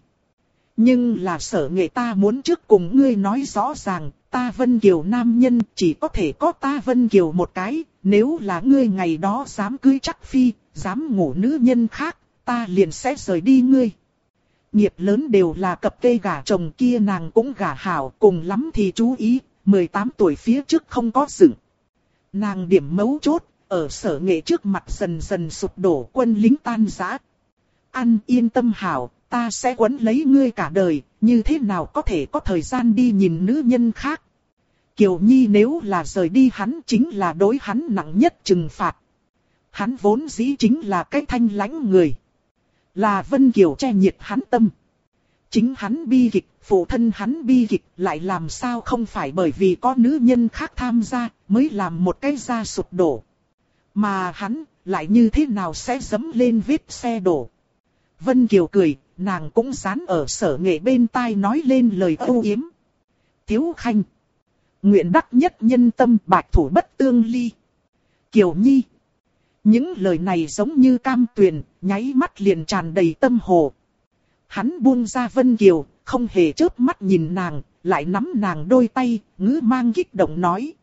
Nhưng là Sở Nghệ ta muốn trước cùng ngươi nói rõ ràng, ta Vân Kiều nam nhân chỉ có thể có ta Vân Kiều một cái, nếu là ngươi ngày đó dám cưới chắc phi, dám ngủ nữ nhân khác, ta liền sẽ rời đi ngươi. Nghiệp lớn đều là cặp cây gả chồng kia nàng cũng gả hảo, cùng lắm thì chú ý, 18 tuổi phía trước không có dựng. Nàng điểm mấu chốt, ở Sở Nghệ trước mặt dần dần sụp đổ, quân lính tan rã. Ăn yên tâm hảo, ta sẽ quấn lấy ngươi cả đời, như thế nào có thể có thời gian đi nhìn nữ nhân khác. Kiều Nhi nếu là rời đi hắn chính là đối hắn nặng nhất trừng phạt. Hắn vốn dĩ chính là cái thanh lãnh người. Là Vân Kiều che nhiệt hắn tâm. Chính hắn bi kịch, phụ thân hắn bi kịch lại làm sao không phải bởi vì có nữ nhân khác tham gia mới làm một cái gia sụp đổ. Mà hắn lại như thế nào sẽ dẫm lên vết xe đổ. Vân Kiều cười, nàng cũng dán ở Sở Nghệ bên tai nói lên lời âu yếm. Tiếu Khanh. Nguyện đắc nhất nhân tâm, bạch thủ bất tương ly. Kiều Nhi. Những lời này giống như cam tuyền, nháy mắt liền tràn đầy tâm hồ. Hắn buông ra Vân Kiều, không hề chớp mắt nhìn nàng, lại nắm nàng đôi tay, ngữ mang kích động nói.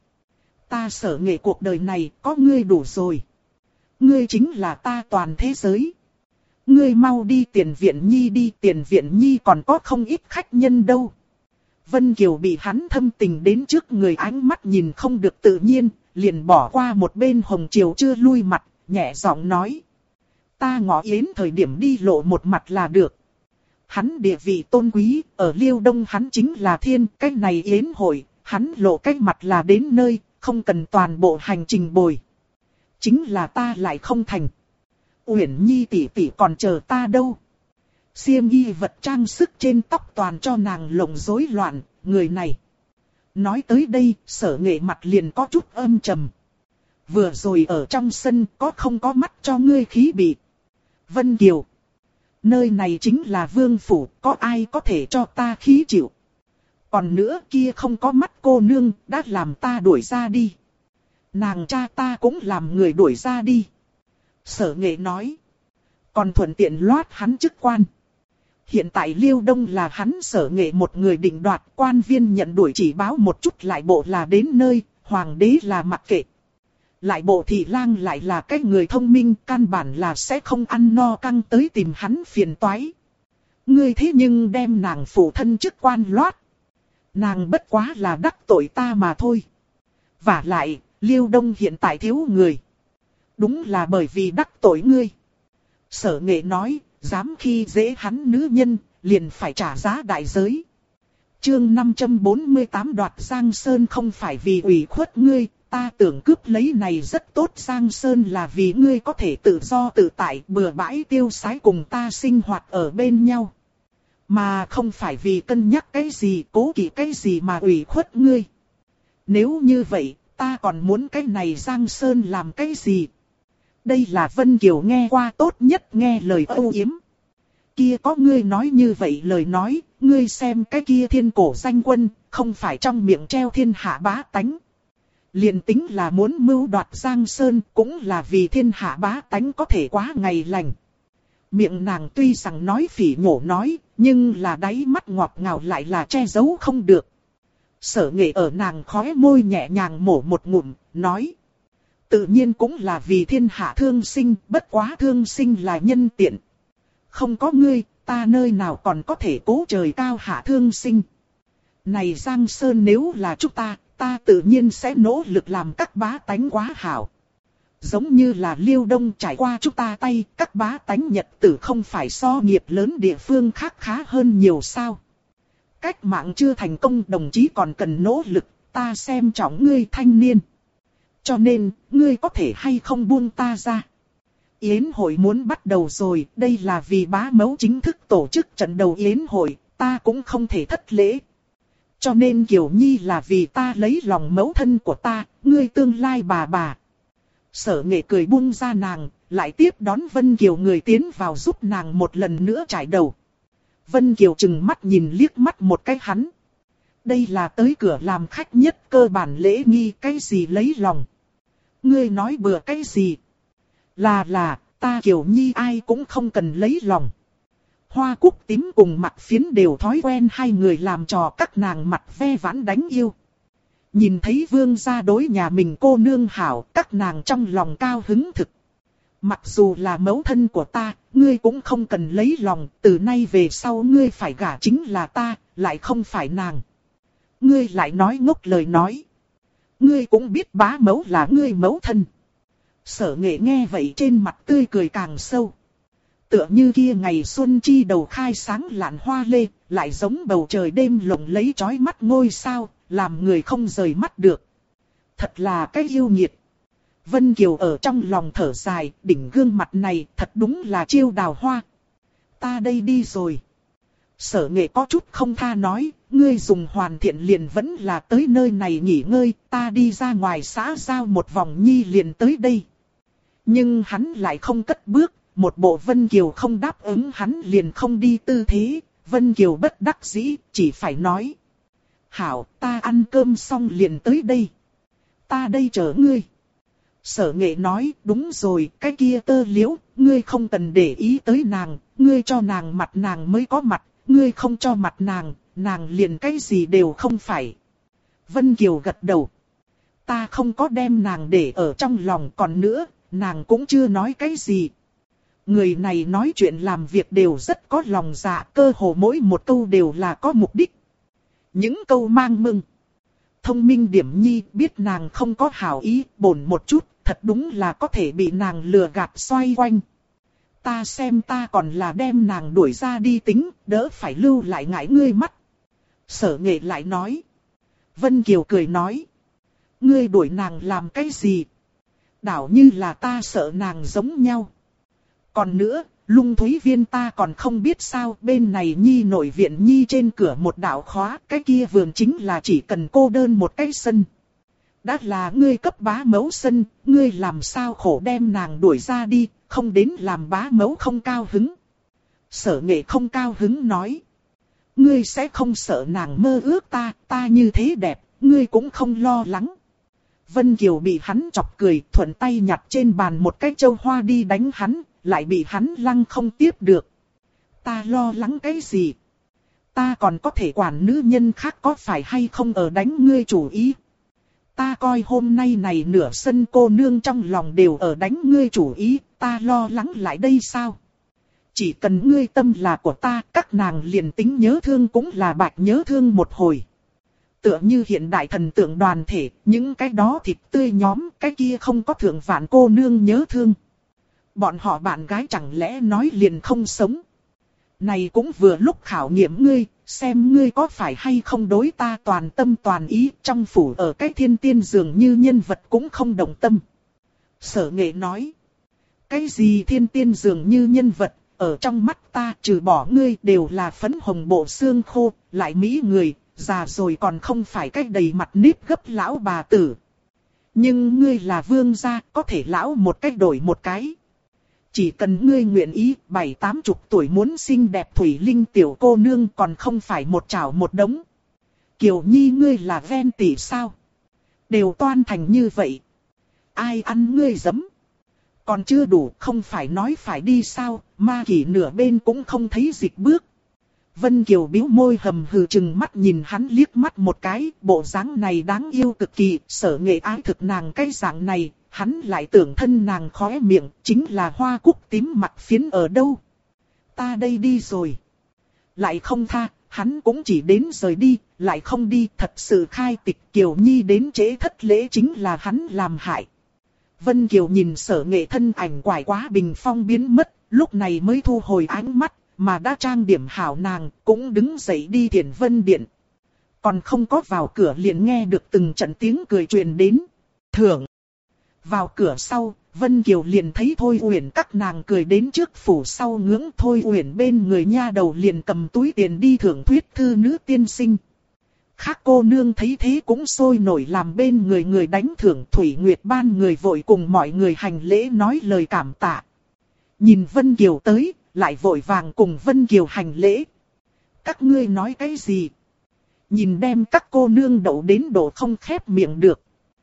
Ta Sở Nghệ cuộc đời này có ngươi đủ rồi. Ngươi chính là ta toàn thế giới. Ngươi mau đi Tiền Viện Nhi đi, Tiền Viện Nhi còn có không ít khách nhân đâu. Vân Kiều bị hắn thâm tình đến trước người, ánh mắt nhìn không được tự nhiên, liền bỏ qua một bên hồng chiều chưa lui mặt, nhẹ giọng nói. Ta ngỏ yến thời điểm đi lộ một mặt là được. Hắn địa vị tôn quý, ở Liêu Đông hắn chính là thiên, cái này yến hội, hắn lộ cái mặt là đến nơi, không cần toàn bộ hành trình bồi. Chính là ta lại không thành. Uyển Nhi tỷ tỷ còn chờ ta đâu. Xiêm y vật trang sức trên tóc toàn cho nàng lồng rối loạn, người này. Nói tới đây, Sở Nghệ mặt liền có chút âm trầm. Vừa rồi ở trong sân có không có mắt cho ngươi khí bị. Vân Kiều. Nơi này chính là vương phủ, có ai có thể cho ta khí chịu. Còn nữa kia không có mắt cô nương, đã làm ta đuổi ra đi. Nàng cha ta cũng làm người đuổi ra đi. Sở Nghệ nói. Còn thuận tiện loát hắn chức quan. Hiện tại Liêu Đông là hắn Sở Nghệ một người định đoạt, quan viên nhận đuổi chỉ báo một chút lại bộ là đến nơi, hoàng đế là mặc kệ. Lại bộ thị lang lại là cái người thông minh, căn bản là sẽ không ăn no căng tới tìm hắn phiền toái. Ngươi thế nhưng đem nàng phụ thân chức quan loát. Nàng bất quá là đắc tội ta mà thôi. Vả lại, Liêu Đông hiện tại thiếu người. Đúng là bởi vì đắc tội ngươi. Sở Nghệ nói, dám khi dễ hắn nữ nhân, liền phải trả giá đại giới. Chương 548 đoạt Giang Sơn không phải vì ủy khuất ngươi, ta tưởng cướp lấy này rất tốt. Giang Sơn là vì ngươi có thể tự do tự tại bừa bãi tiêu sái cùng ta sinh hoạt ở bên nhau. Mà không phải vì cân nhắc cái gì, cố kỵ cái gì mà ủy khuất ngươi. Nếu như vậy, ta còn muốn cái này Giang Sơn làm cái gì? Đây là Vân Kiều nghe qua tốt nhất nghe lời âu yếm. Kia có ngươi nói như vậy lời nói, ngươi xem cái kia thiên cổ danh quân, không phải trong miệng treo thiên hạ bá tánh. Liền tính là muốn mưu đoạt Giang Sơn, cũng là vì thiên hạ bá tánh có thể quá ngày lành. Miệng nàng tuy rằng nói phỉ nhổ nói, nhưng là đáy mắt ngọt ngào lại là che giấu không được. Sở Nghệ ở nàng khóe môi nhẹ nhàng mổ một ngụm, nói. Tự nhiên cũng là vì thiên hạ thương sinh, bất quá thương sinh là nhân tiện. Không có ngươi, ta nơi nào còn có thể cố trời cao hạ thương sinh. Này Giang Sơn nếu là chúng ta tự nhiên sẽ nỗ lực làm các bá tánh quá hảo. Giống như là Liêu Đông trải qua chúng ta tay, các bá tánh nhật tử không phải so nghiệp lớn địa phương khác khá hơn nhiều sao. Cách mạng chưa thành công, đồng chí còn cần nỗ lực, ta xem trọng ngươi thanh niên. Cho nên, ngươi có thể hay không buông ta ra. Yến hội muốn bắt đầu rồi, đây là vì bá mẫu chính thức tổ chức trận đầu yến hội, ta cũng không thể thất lễ. Cho nên Kiều Nhi là vì ta lấy lòng mẫu thân của ta, ngươi tương lai bà. Sở Nghệ cười buông ra nàng, lại tiếp đón Vân Kiều người tiến vào giúp nàng một lần nữa trải đầu. Vân Kiều chừng mắt nhìn liếc mắt một cái hắn. Đây là tới cửa làm khách nhất cơ bản lễ nghi, cái gì lấy lòng. Ngươi nói bừa cái gì? Là, ta Kiều Nhi ai cũng không cần lấy lòng. Hoa Cúc Tím cùng Mặt Phiến đều thói quen hai người làm trò các nàng mặt ve vãn đánh yêu. Nhìn thấy vương gia đối nhà mình cô nương hảo, các nàng trong lòng cao hứng thực. Mặc dù là mẫu thân của ta, ngươi cũng không cần lấy lòng, từ nay về sau ngươi phải gả chính là ta, lại không phải nàng. Ngươi lại nói ngốc lời nói. Ngươi cũng biết bá mẫu là ngươi mẫu thân. Sở Nghệ nghe vậy trên mặt tươi cười càng sâu. Tựa như kia ngày xuân chi đầu khai sáng lạn hoa lê, lại giống bầu trời đêm lộng lấy chói mắt ngôi sao, làm người không rời mắt được. Thật là cái yêu nghiệt. Vân Kiều ở trong lòng thở dài, đỉnh gương mặt này thật đúng là chiêu đào hoa. Ta đây đi rồi. Sở Nghệ có chút không tha nói, ngươi dùng hoàn thiện liền vẫn là tới nơi này nghỉ ngơi, ta đi ra ngoài xã giao một vòng nhi liền tới đây. Nhưng hắn lại không cất bước, một bộ Vân Kiều không đáp ứng hắn liền không đi tư thế, Vân Kiều bất đắc dĩ, chỉ phải nói. Hảo, ta ăn cơm xong liền tới đây. Ta đây chờ ngươi. Sở Nghệ nói, đúng rồi, cái kia Tơ Liễu, ngươi không cần để ý tới nàng, ngươi cho nàng mặt nàng mới có mặt, ngươi không cho mặt nàng liền cái gì đều không phải. Vân Kiều gật đầu. Ta không có đem nàng để ở trong lòng, còn nữa, nàng cũng chưa nói cái gì. Người này nói chuyện làm việc đều rất có lòng dạ, cơ hồ mỗi một câu đều là có mục đích. Những câu mang mừng. Thông minh điểm nhi, biết nàng không có hảo ý, bổn một chút, thật đúng là có thể bị nàng lừa gạt xoay quanh. Ta xem ta còn là đem nàng đuổi ra đi tính, đỡ phải lưu lại ngại ngươi mắt. Sở Nghệ lại nói. Vân Kiều cười nói. Ngươi đuổi nàng làm cái gì? Đảo như là ta sợ nàng giống nhau. Còn nữa, Lung Thúy Viên ta còn không biết sao, bên này nhi nội viện nhi trên cửa một đạo khóa, cái kia vườn chính là chỉ cần cô đơn một cái sân. Đã là ngươi cấp bá mẫu sân, ngươi làm sao khổ đem nàng đuổi ra đi, không đến làm bá mẫu không cao hứng. Sở Nghệ không cao hứng nói. Ngươi sẽ không sợ nàng mơ ước ta như thế đẹp, ngươi cũng không lo lắng. Vân Kiều bị hắn chọc cười, thuận tay nhặt trên bàn một cái châu hoa đi đánh hắn, lại bị hắn lăng không tiếp được. Ta lo lắng cái gì? Ta còn có thể quản nữ nhân khác có phải hay không ở đánh ngươi chủ ý? Ta coi hôm nay này nửa sân cô nương trong lòng đều ở đánh ngươi chủ ý, ta lo lắng lại đây sao? Chỉ cần ngươi tâm là của ta, các nàng liền tính nhớ thương cũng là bạch nhớ thương một hồi. Tựa như hiện đại thần tượng đoàn thể, những cái đó thịt tươi nhóm, cái kia không có thượng vạn cô nương nhớ thương. Bọn họ bạn gái chẳng lẽ nói liền không sống. Này cũng vừa lúc khảo nghiệm ngươi, xem ngươi có phải hay không đối ta toàn tâm toàn ý, trong phủ ở cái thiên tiên dường như nhân vật cũng không đồng tâm. Sở Nghệ nói, cái gì thiên tiên dường như nhân vật, ở trong mắt ta trừ bỏ ngươi đều là phấn hồng bộ xương khô, lại mỹ người, già rồi còn không phải cái đầy mặt nếp gấp lão bà tử. Nhưng ngươi là vương gia, có thể lão một cách đổi một cái. Chỉ cần ngươi nguyện ý, 70-80 tuổi muốn xinh đẹp thủy linh tiểu cô nương còn không phải một chảo một đống. Kiều Nhi ngươi là ven tỷ sao? Đều toan thành như vậy. Ai ăn ngươi giấm? Còn chưa đủ, không phải nói phải đi sao, ma kỷ nửa bên cũng không thấy dịch bước. Vân Kiều bĩu môi hầm hừ chừng mắt nhìn hắn liếc mắt một cái, bộ dáng này đáng yêu cực kỳ, Sở Nghệ ái thực nàng cái dạng này, hắn lại tưởng thân nàng khóe miệng, chính là hoa cúc tím mặt phiến ở đâu. Ta đây đi rồi. Lại không tha, hắn cũng chỉ đến rời đi, lại không đi, thật sự khai tịch Kiều Nhi đến trễ thất lễ chính là hắn làm hại. Vân Kiều nhìn Sở Nghệ thân ảnh quải quá bình phong biến mất, lúc này mới thu hồi ánh mắt, mà đã trang điểm hảo nàng, cũng đứng dậy đi Thiển Vân Điện. Còn không có vào cửa liền nghe được từng trận tiếng cười truyền đến. Thưởng. Vào cửa sau, Vân Kiều liền thấy Thôi Uyển các nàng cười đến trước phủ sau ngưỡng. Thôi Uyển bên người nha đầu liền cầm túi tiền đi thưởng thuyết thư nữ tiên sinh. Khác cô nương thấy thế cũng sôi nổi làm bên người người đánh thưởng. Thủy Nguyệt ban người vội cùng mọi người hành lễ nói lời cảm tạ. Nhìn Vân Kiều tới, lại vội vàng cùng Vân Kiều hành lễ. Các ngươi nói cái gì? Nhìn đem các cô nương đậu đến độ không khép miệng được.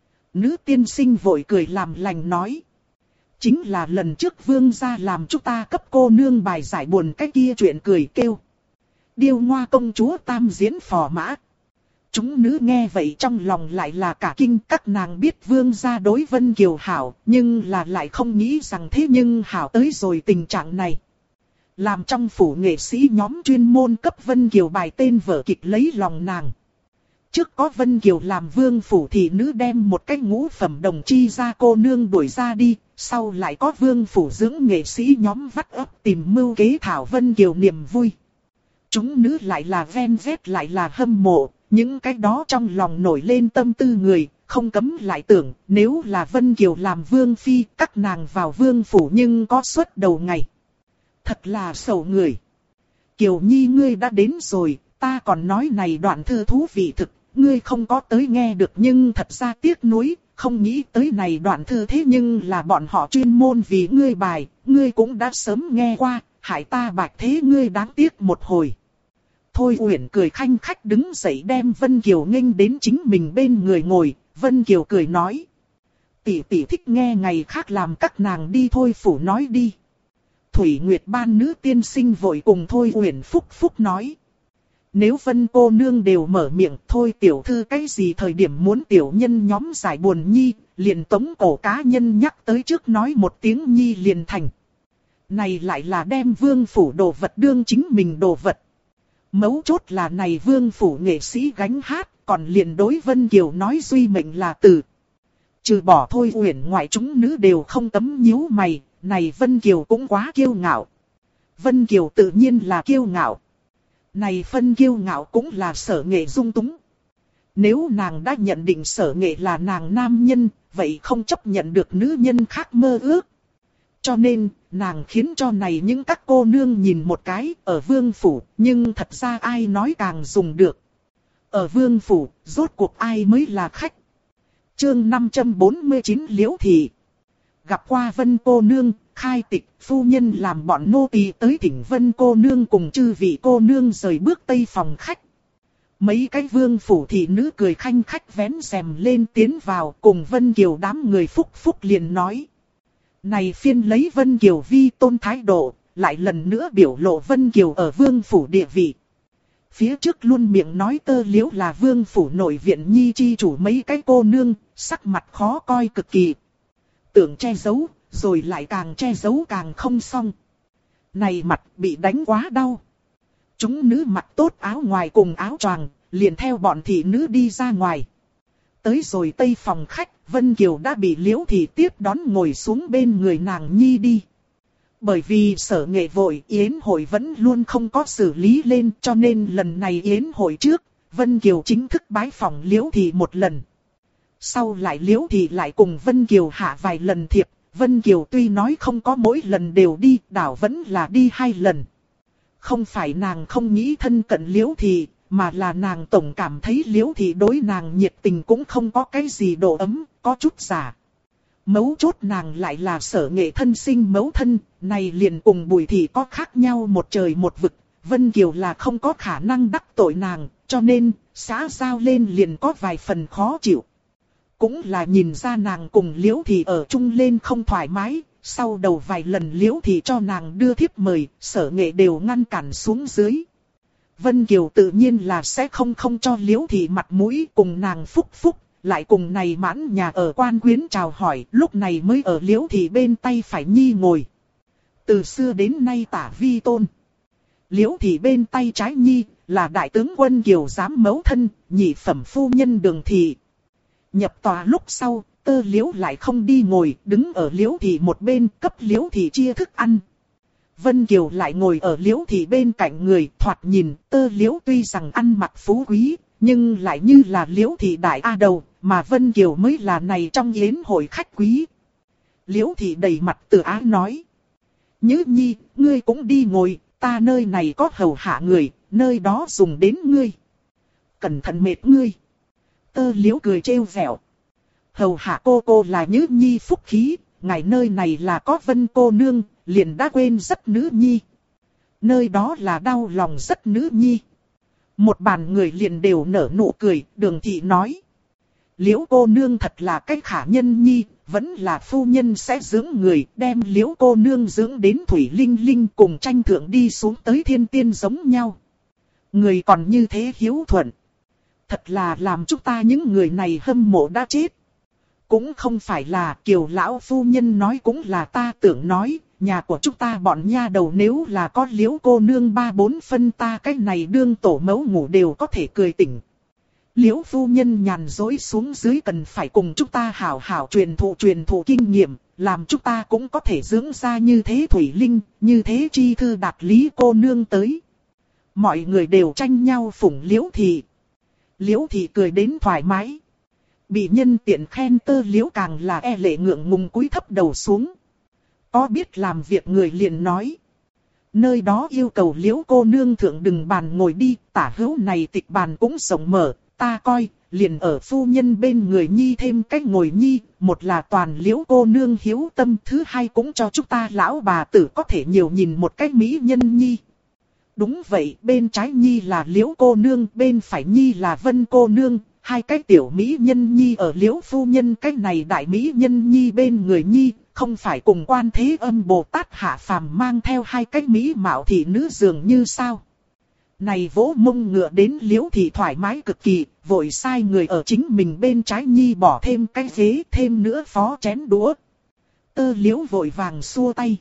Nữ tiên sinh vội cười làm lành nói. Chính là lần trước vương gia làm chúng ta cấp cô nương bài giải buồn cái kia chuyện cười kêu. Điêu Ngoa công chúa tam diễn phò mã. Chúng nữ nghe vậy trong lòng lại là cả kinh. Các nàng biết vương gia đối Vân Kiều hảo, nhưng là lại không nghĩ rằng thế nhưng hảo tới rồi tình trạng này. Làm trong phủ nghệ sĩ nhóm chuyên môn cấp Vân Kiều bài tên vở kịch lấy lòng nàng. Trước có Vân Kiều làm vương phủ thì nữ đem một cái ngũ phẩm đồng chi ra cô nương đuổi ra đi. Sau lại có vương phủ dưỡng nghệ sĩ nhóm vắt ấp tìm mưu kế thảo Vân Kiều niềm vui. Chúng nữ lại là ven vét lại là hâm mộ. Những cái đó trong lòng nổi lên tâm tư người, không cấm lại tưởng nếu là Vân Kiều làm vương phi, các nàng vào vương phủ nhưng có suất đầu ngày. Thật là sầu người. Kiều Nhi ngươi đã đến rồi, ta còn nói này đoạn thư thú vị thực, ngươi không có tới nghe được nhưng thật ra tiếc nuối, không nghĩ tới này đoạn thư thế nhưng là bọn họ chuyên môn vì ngươi bài, ngươi cũng đã sớm nghe qua, hại ta bạch thế ngươi đáng tiếc một hồi. Thôi Uyển cười khanh khách đứng dậy đem Vân Kiều nghênh đến chính mình bên người ngồi, Vân Kiều cười nói. Tỷ tỷ thích nghe ngày khác làm các nàng đi thôi phủ nói đi. Thủy Nguyệt ban nữ tiên sinh vội cùng Thôi Uyển phúc phúc nói. Nếu Vân cô nương đều mở miệng thôi tiểu thư cái gì thời điểm muốn tiểu nhân nhóm giải buồn nhi, liền tống cổ cá nhân nhắc tới trước nói một tiếng nhi liền thành. Này lại là đem vương phủ đồ vật đương chính mình đồ vật. Mấu chốt là này vương phủ nghệ sĩ gánh hát, còn liền đối Vân Kiều nói duy mệnh là từ. Trừ bỏ Thôi Uyển ngoại chúng nữ đều không tấm nhíu mày, này Vân Kiều cũng quá kiêu ngạo. Vân Kiều tự nhiên là kiêu ngạo. Này phân kiêu ngạo cũng là Sở Nghệ dung túng. Nếu nàng đã nhận định Sở Nghệ là nàng nam nhân, vậy không chấp nhận được nữ nhân khác mơ ước. Cho nên, nàng khiến cho này những các cô nương nhìn một cái ở vương phủ, nhưng thật ra ai nói càng dùng được. Ở vương phủ, rốt cuộc ai mới là khách. Chương 549 Liễu Thị. Gặp qua Vân cô nương, khai tịch, phu nhân làm bọn nô tỳ tới thỉnh Vân cô nương cùng chư vị cô nương rời bước tây phòng khách. Mấy cái vương phủ thị nữ cười khanh khách vén rèm lên tiến vào cùng Vân Kiều đám người phúc phúc liền nói. Này phiên lấy Vân Kiều vi tôn thái độ, lại lần nữa biểu lộ Vân Kiều ở vương phủ địa vị. Phía trước luôn miệng nói Tơ Liễu là vương phủ nội viện nhi chi chủ mấy cái cô nương, sắc mặt khó coi cực kỳ. Tưởng che giấu, rồi lại càng che giấu càng không xong. Này mặt bị đánh quá đau. Chúng nữ mặc tốt áo ngoài cùng áo choàng, liền theo bọn thị nữ đi ra ngoài. Tới rồi tây phòng khách, Vân Kiều đã bị Liễu Thị tiếp đón ngồi xuống bên người nàng nhi đi. Bởi vì Sở Nghệ vội yến hội vẫn luôn không có xử lý lên, cho nên lần này yến hội trước, Vân Kiều chính thức bái phỏng Liễu Thị một lần. Sau lại Liễu Thị lại cùng Vân Kiều hạ vài lần thiệp, Vân Kiều tuy nói không có mỗi lần đều đi, đảo vẫn là đi 2 lần. Không phải nàng không nghĩ thân cận Liễu Thị, mà là nàng tổng cảm thấy Liễu Thị đối nàng nhiệt tình cũng không có cái gì độ ấm, có chút giả. Mấu chốt nàng lại là Sở Nghệ thân sinh mẫu thân, này liền cùng Bùi Thị có khác nhau một trời một vực. Vân Kiều là không có khả năng đắc tội nàng, cho nên xã giao lên liền có vài phần khó chịu. Cũng là nhìn ra nàng cùng Liễu Thị ở chung lên không thoải mái, sau đầu vài lần Liễu Thị cho nàng đưa thiếp mời, Sở Nghệ đều ngăn cản xuống dưới. Vân Kiều tự nhiên là sẽ không cho Liễu Thị mặt mũi cùng nàng phúc phúc, lại cùng này mãn nhà ở quan quyến chào hỏi, lúc này mới ở Liễu Thị bên tay phải nhi ngồi. Từ xưa đến nay Tả vi tôn. Liễu Thị bên tay trái nhi là đại tướng quân Kiều giám mẫu thân, nhị phẩm phu nhân Đường Thị. Nhập tòa lúc sau, Tơ Liễu lại không đi ngồi, đứng ở Liễu Thị một bên cấp Liễu Thị chia thức ăn. Vân Kiều lại ngồi ở Liễu Thị bên cạnh người, thoạt nhìn Tơ Liễu tuy rằng ăn mặc phú quý, nhưng lại như là Liễu Thị đại a đầu, mà Vân Kiều mới là này trong yến hội khách quý. Liễu Thị đầy mặt từ ái nói: Nhữ nhi, ngươi cũng đi ngồi, ta nơi này có hầu hạ người, nơi đó dùng đến ngươi. Cẩn thận mệt ngươi. Tơ Liễu cười trêu vẹo. Hầu hạ cô là Nhữ nhi phúc khí, ngài nơi này là có Vân cô nương, liền đã quên rất nữ nhi. Nơi đó là đau lòng rất nữ nhi. Một bàn người liền đều nở nụ cười, Đường Thị nói: Liễu cô nương thật là cái khả nhân nhi, vẫn là phu nhân sẽ dưỡng người, đem Liễu cô nương dưỡng đến Thủy Linh Linh cùng tranh thượng đi xuống tới thiên tiên giống nhau. Người còn như thế hiếu thuận. Thật là làm chúng ta những người này hâm mộ đã chết. Cũng không phải là Kiều lão phu nhân nói, cũng là ta tưởng nói, nhà của chúng ta bọn nha đầu nếu là có Liễu cô nương 3-4 phân, ta cái này đương tổ mẫu ngủ đều có thể cười tỉnh. Liễu phu nhân nhàn dối xuống dưới cần phải cùng chúng ta hảo hảo truyền thụ kinh nghiệm, làm chúng ta cũng có thể dưỡng ra như thế Thủy Linh, như thế chi thư đạt lý cô nương tới. Mọi người đều tranh nhau phụng Liễu Thị. Liễu Thị cười đến thoải mái. Bị nhân tiện khen Tơ Liễu càng là e lệ ngượng ngùng cúi thấp đầu xuống. Có biết làm việc người liền nói: Nơi đó yêu cầu Liễu cô nương thượng đừng bàn ngồi đi, tả hữu này tịch bàn cũng rộng mở, ta coi, liền ở phu nhân bên người nhi thêm cách ngồi nhi, một là toàn Liễu cô nương hiếu tâm, thứ hai cũng cho chúng ta lão bà tử có thể nhiều nhìn một cách mỹ nhân nhi. Đúng vậy, bên trái nhi là Liễu cô nương, bên phải nhi là Vân cô nương, hai cái tiểu mỹ nhân nhi ở Liễu phu nhân cái này đại mỹ nhân nhi bên người nhi, không phải cùng Quan Thế Âm Bồ Tát hạ phàm mang theo hai cái mỹ mạo thị nữ dường như sao. Này vỗ mông ngựa đến Liễu Thị thoải mái cực kỳ, vội sai người ở chính mình bên trái nhi bỏ thêm cái ghế, thêm nữa phó chén đũa. Tơ Liễu vội vàng xua tay.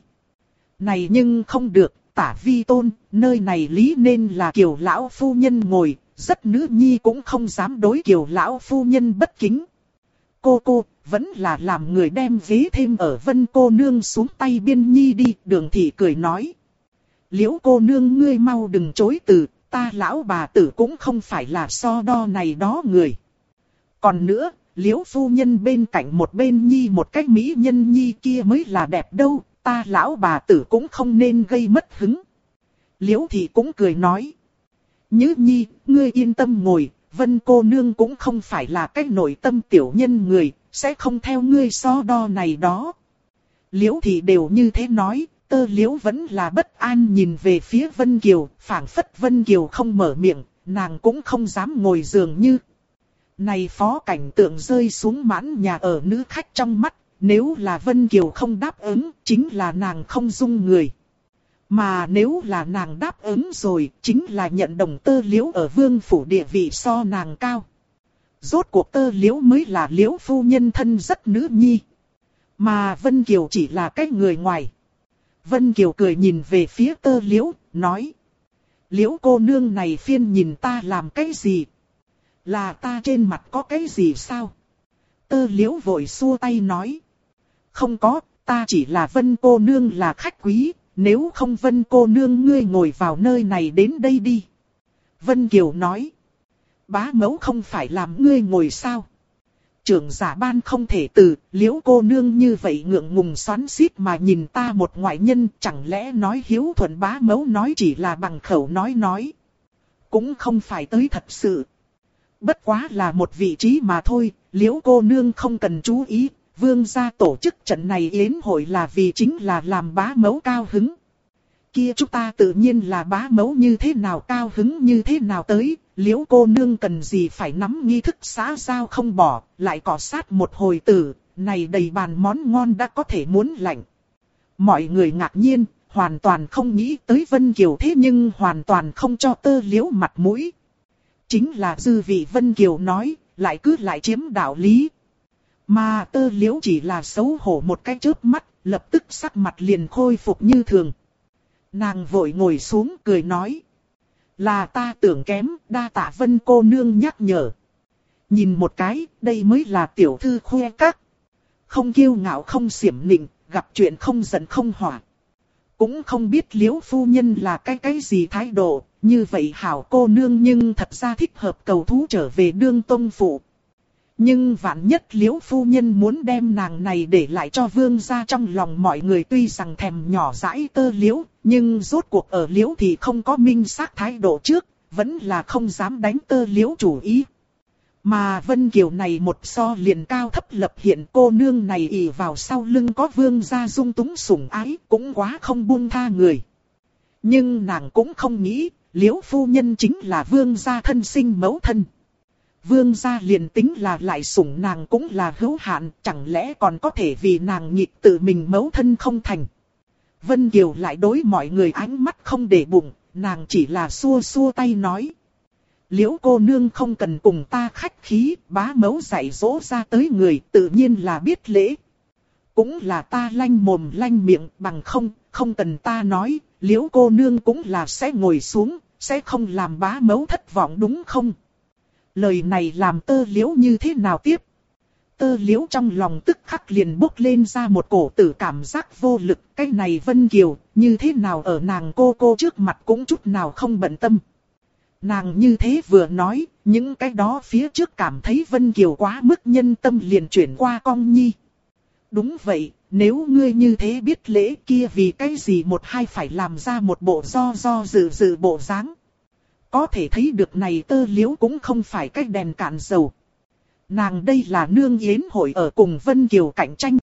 Này nhưng không được, Tả vi tôn, nơi này lý nên là Kiều lão phu nhân ngồi, rất nữ nhi cũng không dám đối Kiều lão phu nhân bất kính. Cô, vẫn là làm người đem ghế thêm ở Vân cô nương xuống tay biên nhi đi, Đường Thị cười nói. Liễu cô nương ngươi mau đừng chối từ, ta lão bà tử cũng không phải là so đo này đó người. Còn nữa, Liễu phu nhân bên cạnh một bên nhi một cách mỹ nhân nhi kia mới là đẹp đâu, ta lão bà tử cũng không nên gây mất hứng. Liễu Thị cũng cười nói. Nhữ nhi, ngươi yên tâm ngồi, Vân cô nương cũng không phải là cái nội tâm tiểu nhân người, sẽ không theo ngươi so đo này đó. Liễu Thị đều như thế nói, Tơ Liễu vẫn là bất an nhìn về phía Vân Kiều, phảng phất Vân Kiều không mở miệng, nàng cũng không dám ngồi dường như. Này phó cảnh tượng rơi xuống mãn nhà ở nữ khách trong mắt, nếu là Vân Kiều không đáp ứng, chính là nàng không dung người. Mà nếu là nàng đáp ứng rồi, chính là nhận đồng Tơ Liễu ở vương phủ địa vị so nàng cao. Rốt cuộc Tơ Liễu mới là Liễu phu nhân thân rất nữ nhi. Mà Vân Kiều chỉ là cái người ngoài. Vân Kiều cười nhìn về phía Tơ Liễu, nói. Liễu cô nương này phiên nhìn ta làm cái gì? Là ta trên mặt có cái gì sao? Tơ Liễu vội xua tay nói. Không có, ta chỉ là Vân cô nương là khách quý, nếu không Vân cô nương ngươi ngồi vào nơi này đến đây đi. Vân Kiều nói. Bá mẫu không phải làm ngươi ngồi sao? Trưởng giả ban không thể từ, Liễu cô nương như vậy ngượng ngùng xoắn xít mà nhìn ta một ngoại nhân, chẳng lẽ nói hiếu thuận bá mẫu nói chỉ là bằng khẩu nói. Cũng không phải tới thật sự. Bất quá là một vị trí mà thôi, Liễu cô nương không cần chú ý, vương gia tổ chức trận này yến hội là vì chính là làm bá mẫu cao hứng. Kia chúng ta tự nhiên là bá mẫu như thế nào cao hứng như thế nào tới, Liễu cô nương cần gì phải nắm nghi thức xã giao không bỏ, lại cọ sát một hồi tử, này đầy bàn món ngon đã có thể muốn lạnh. Mọi người ngạc nhiên, hoàn toàn không nghĩ tới Vân Kiều thế nhưng hoàn toàn không cho Tơ Liễu mặt mũi. Chính là dư vị Vân Kiều nói, lại cứ lại chiếm đạo lý. Mà Tơ Liễu chỉ là xấu hổ một cái chớp mắt, lập tức sắc mặt liền khôi phục như thường. Nàng vội ngồi xuống cười nói. Là ta tưởng kém, đa tạ Vân cô nương nhắc nhở. Nhìn một cái, đây mới là tiểu thư khoe các. Không kiêu ngạo không xiểm nịnh, gặp chuyện không giận không hỏa. Cũng không biết Liễu phu nhân là cái gì thái độ, như vậy hảo cô nương nhưng thật ra thích hợp cầu thú trở về đương tông phụ. Nhưng vạn nhất Liễu phu nhân muốn đem nàng này để lại cho vương gia trong lòng mọi người, tuy rằng thèm nhỏ dãi Tơ Liễu, nhưng rốt cuộc ở Liễu thì không có minh xác thái độ trước, vẫn là không dám đánh Tơ Liễu chủ ý. Mà Vân Kiều này một so liền cao thấp lập hiện, cô nương này ỷ vào sau lưng có vương gia dung túng sủng ái, cũng quá không buông tha người. Nhưng nàng cũng không nghĩ, Liễu phu nhân chính là vương gia thân sinh mẫu thân. Vương gia liền tính là lại sủng nàng cũng là hữu hạn, chẳng lẽ còn có thể vì nàng nhịn tự mình mẫu thân không thành. Vân Kiều lại đối mọi người ánh mắt không để bụng, nàng chỉ là xua xua tay nói. Liễu cô nương không cần cùng ta khách khí, bá mẫu dạy dỗ ra tới người tự nhiên là biết lễ. Cũng là ta lanh mồm lanh miệng, bằng không cần ta nói, Liễu cô nương cũng là sẽ ngồi xuống, sẽ không làm bá mẫu thất vọng đúng không? Lời này làm Tơ Liễu như thế nào tiếp? Tơ Liễu trong lòng tức khắc liền bốc lên ra một cổ tử cảm giác vô lực, cái này Vân Kiều, như thế nào ở nàng cô trước mặt cũng chút nào không bận tâm. Nàng như thế vừa nói, những cái đó phía trước cảm thấy Vân Kiều quá mức nhân tâm liền chuyển qua Cong Nhi. Đúng vậy, nếu ngươi như thế biết lễ kia vì cái gì một hai phải làm ra một bộ do dự bộ dáng. Có thể thấy được này Tơ Liễu cũng không phải cái đèn cạn dầu. Nàng đây là nương yến hội ở cùng Vân Kiều cạnh tranh.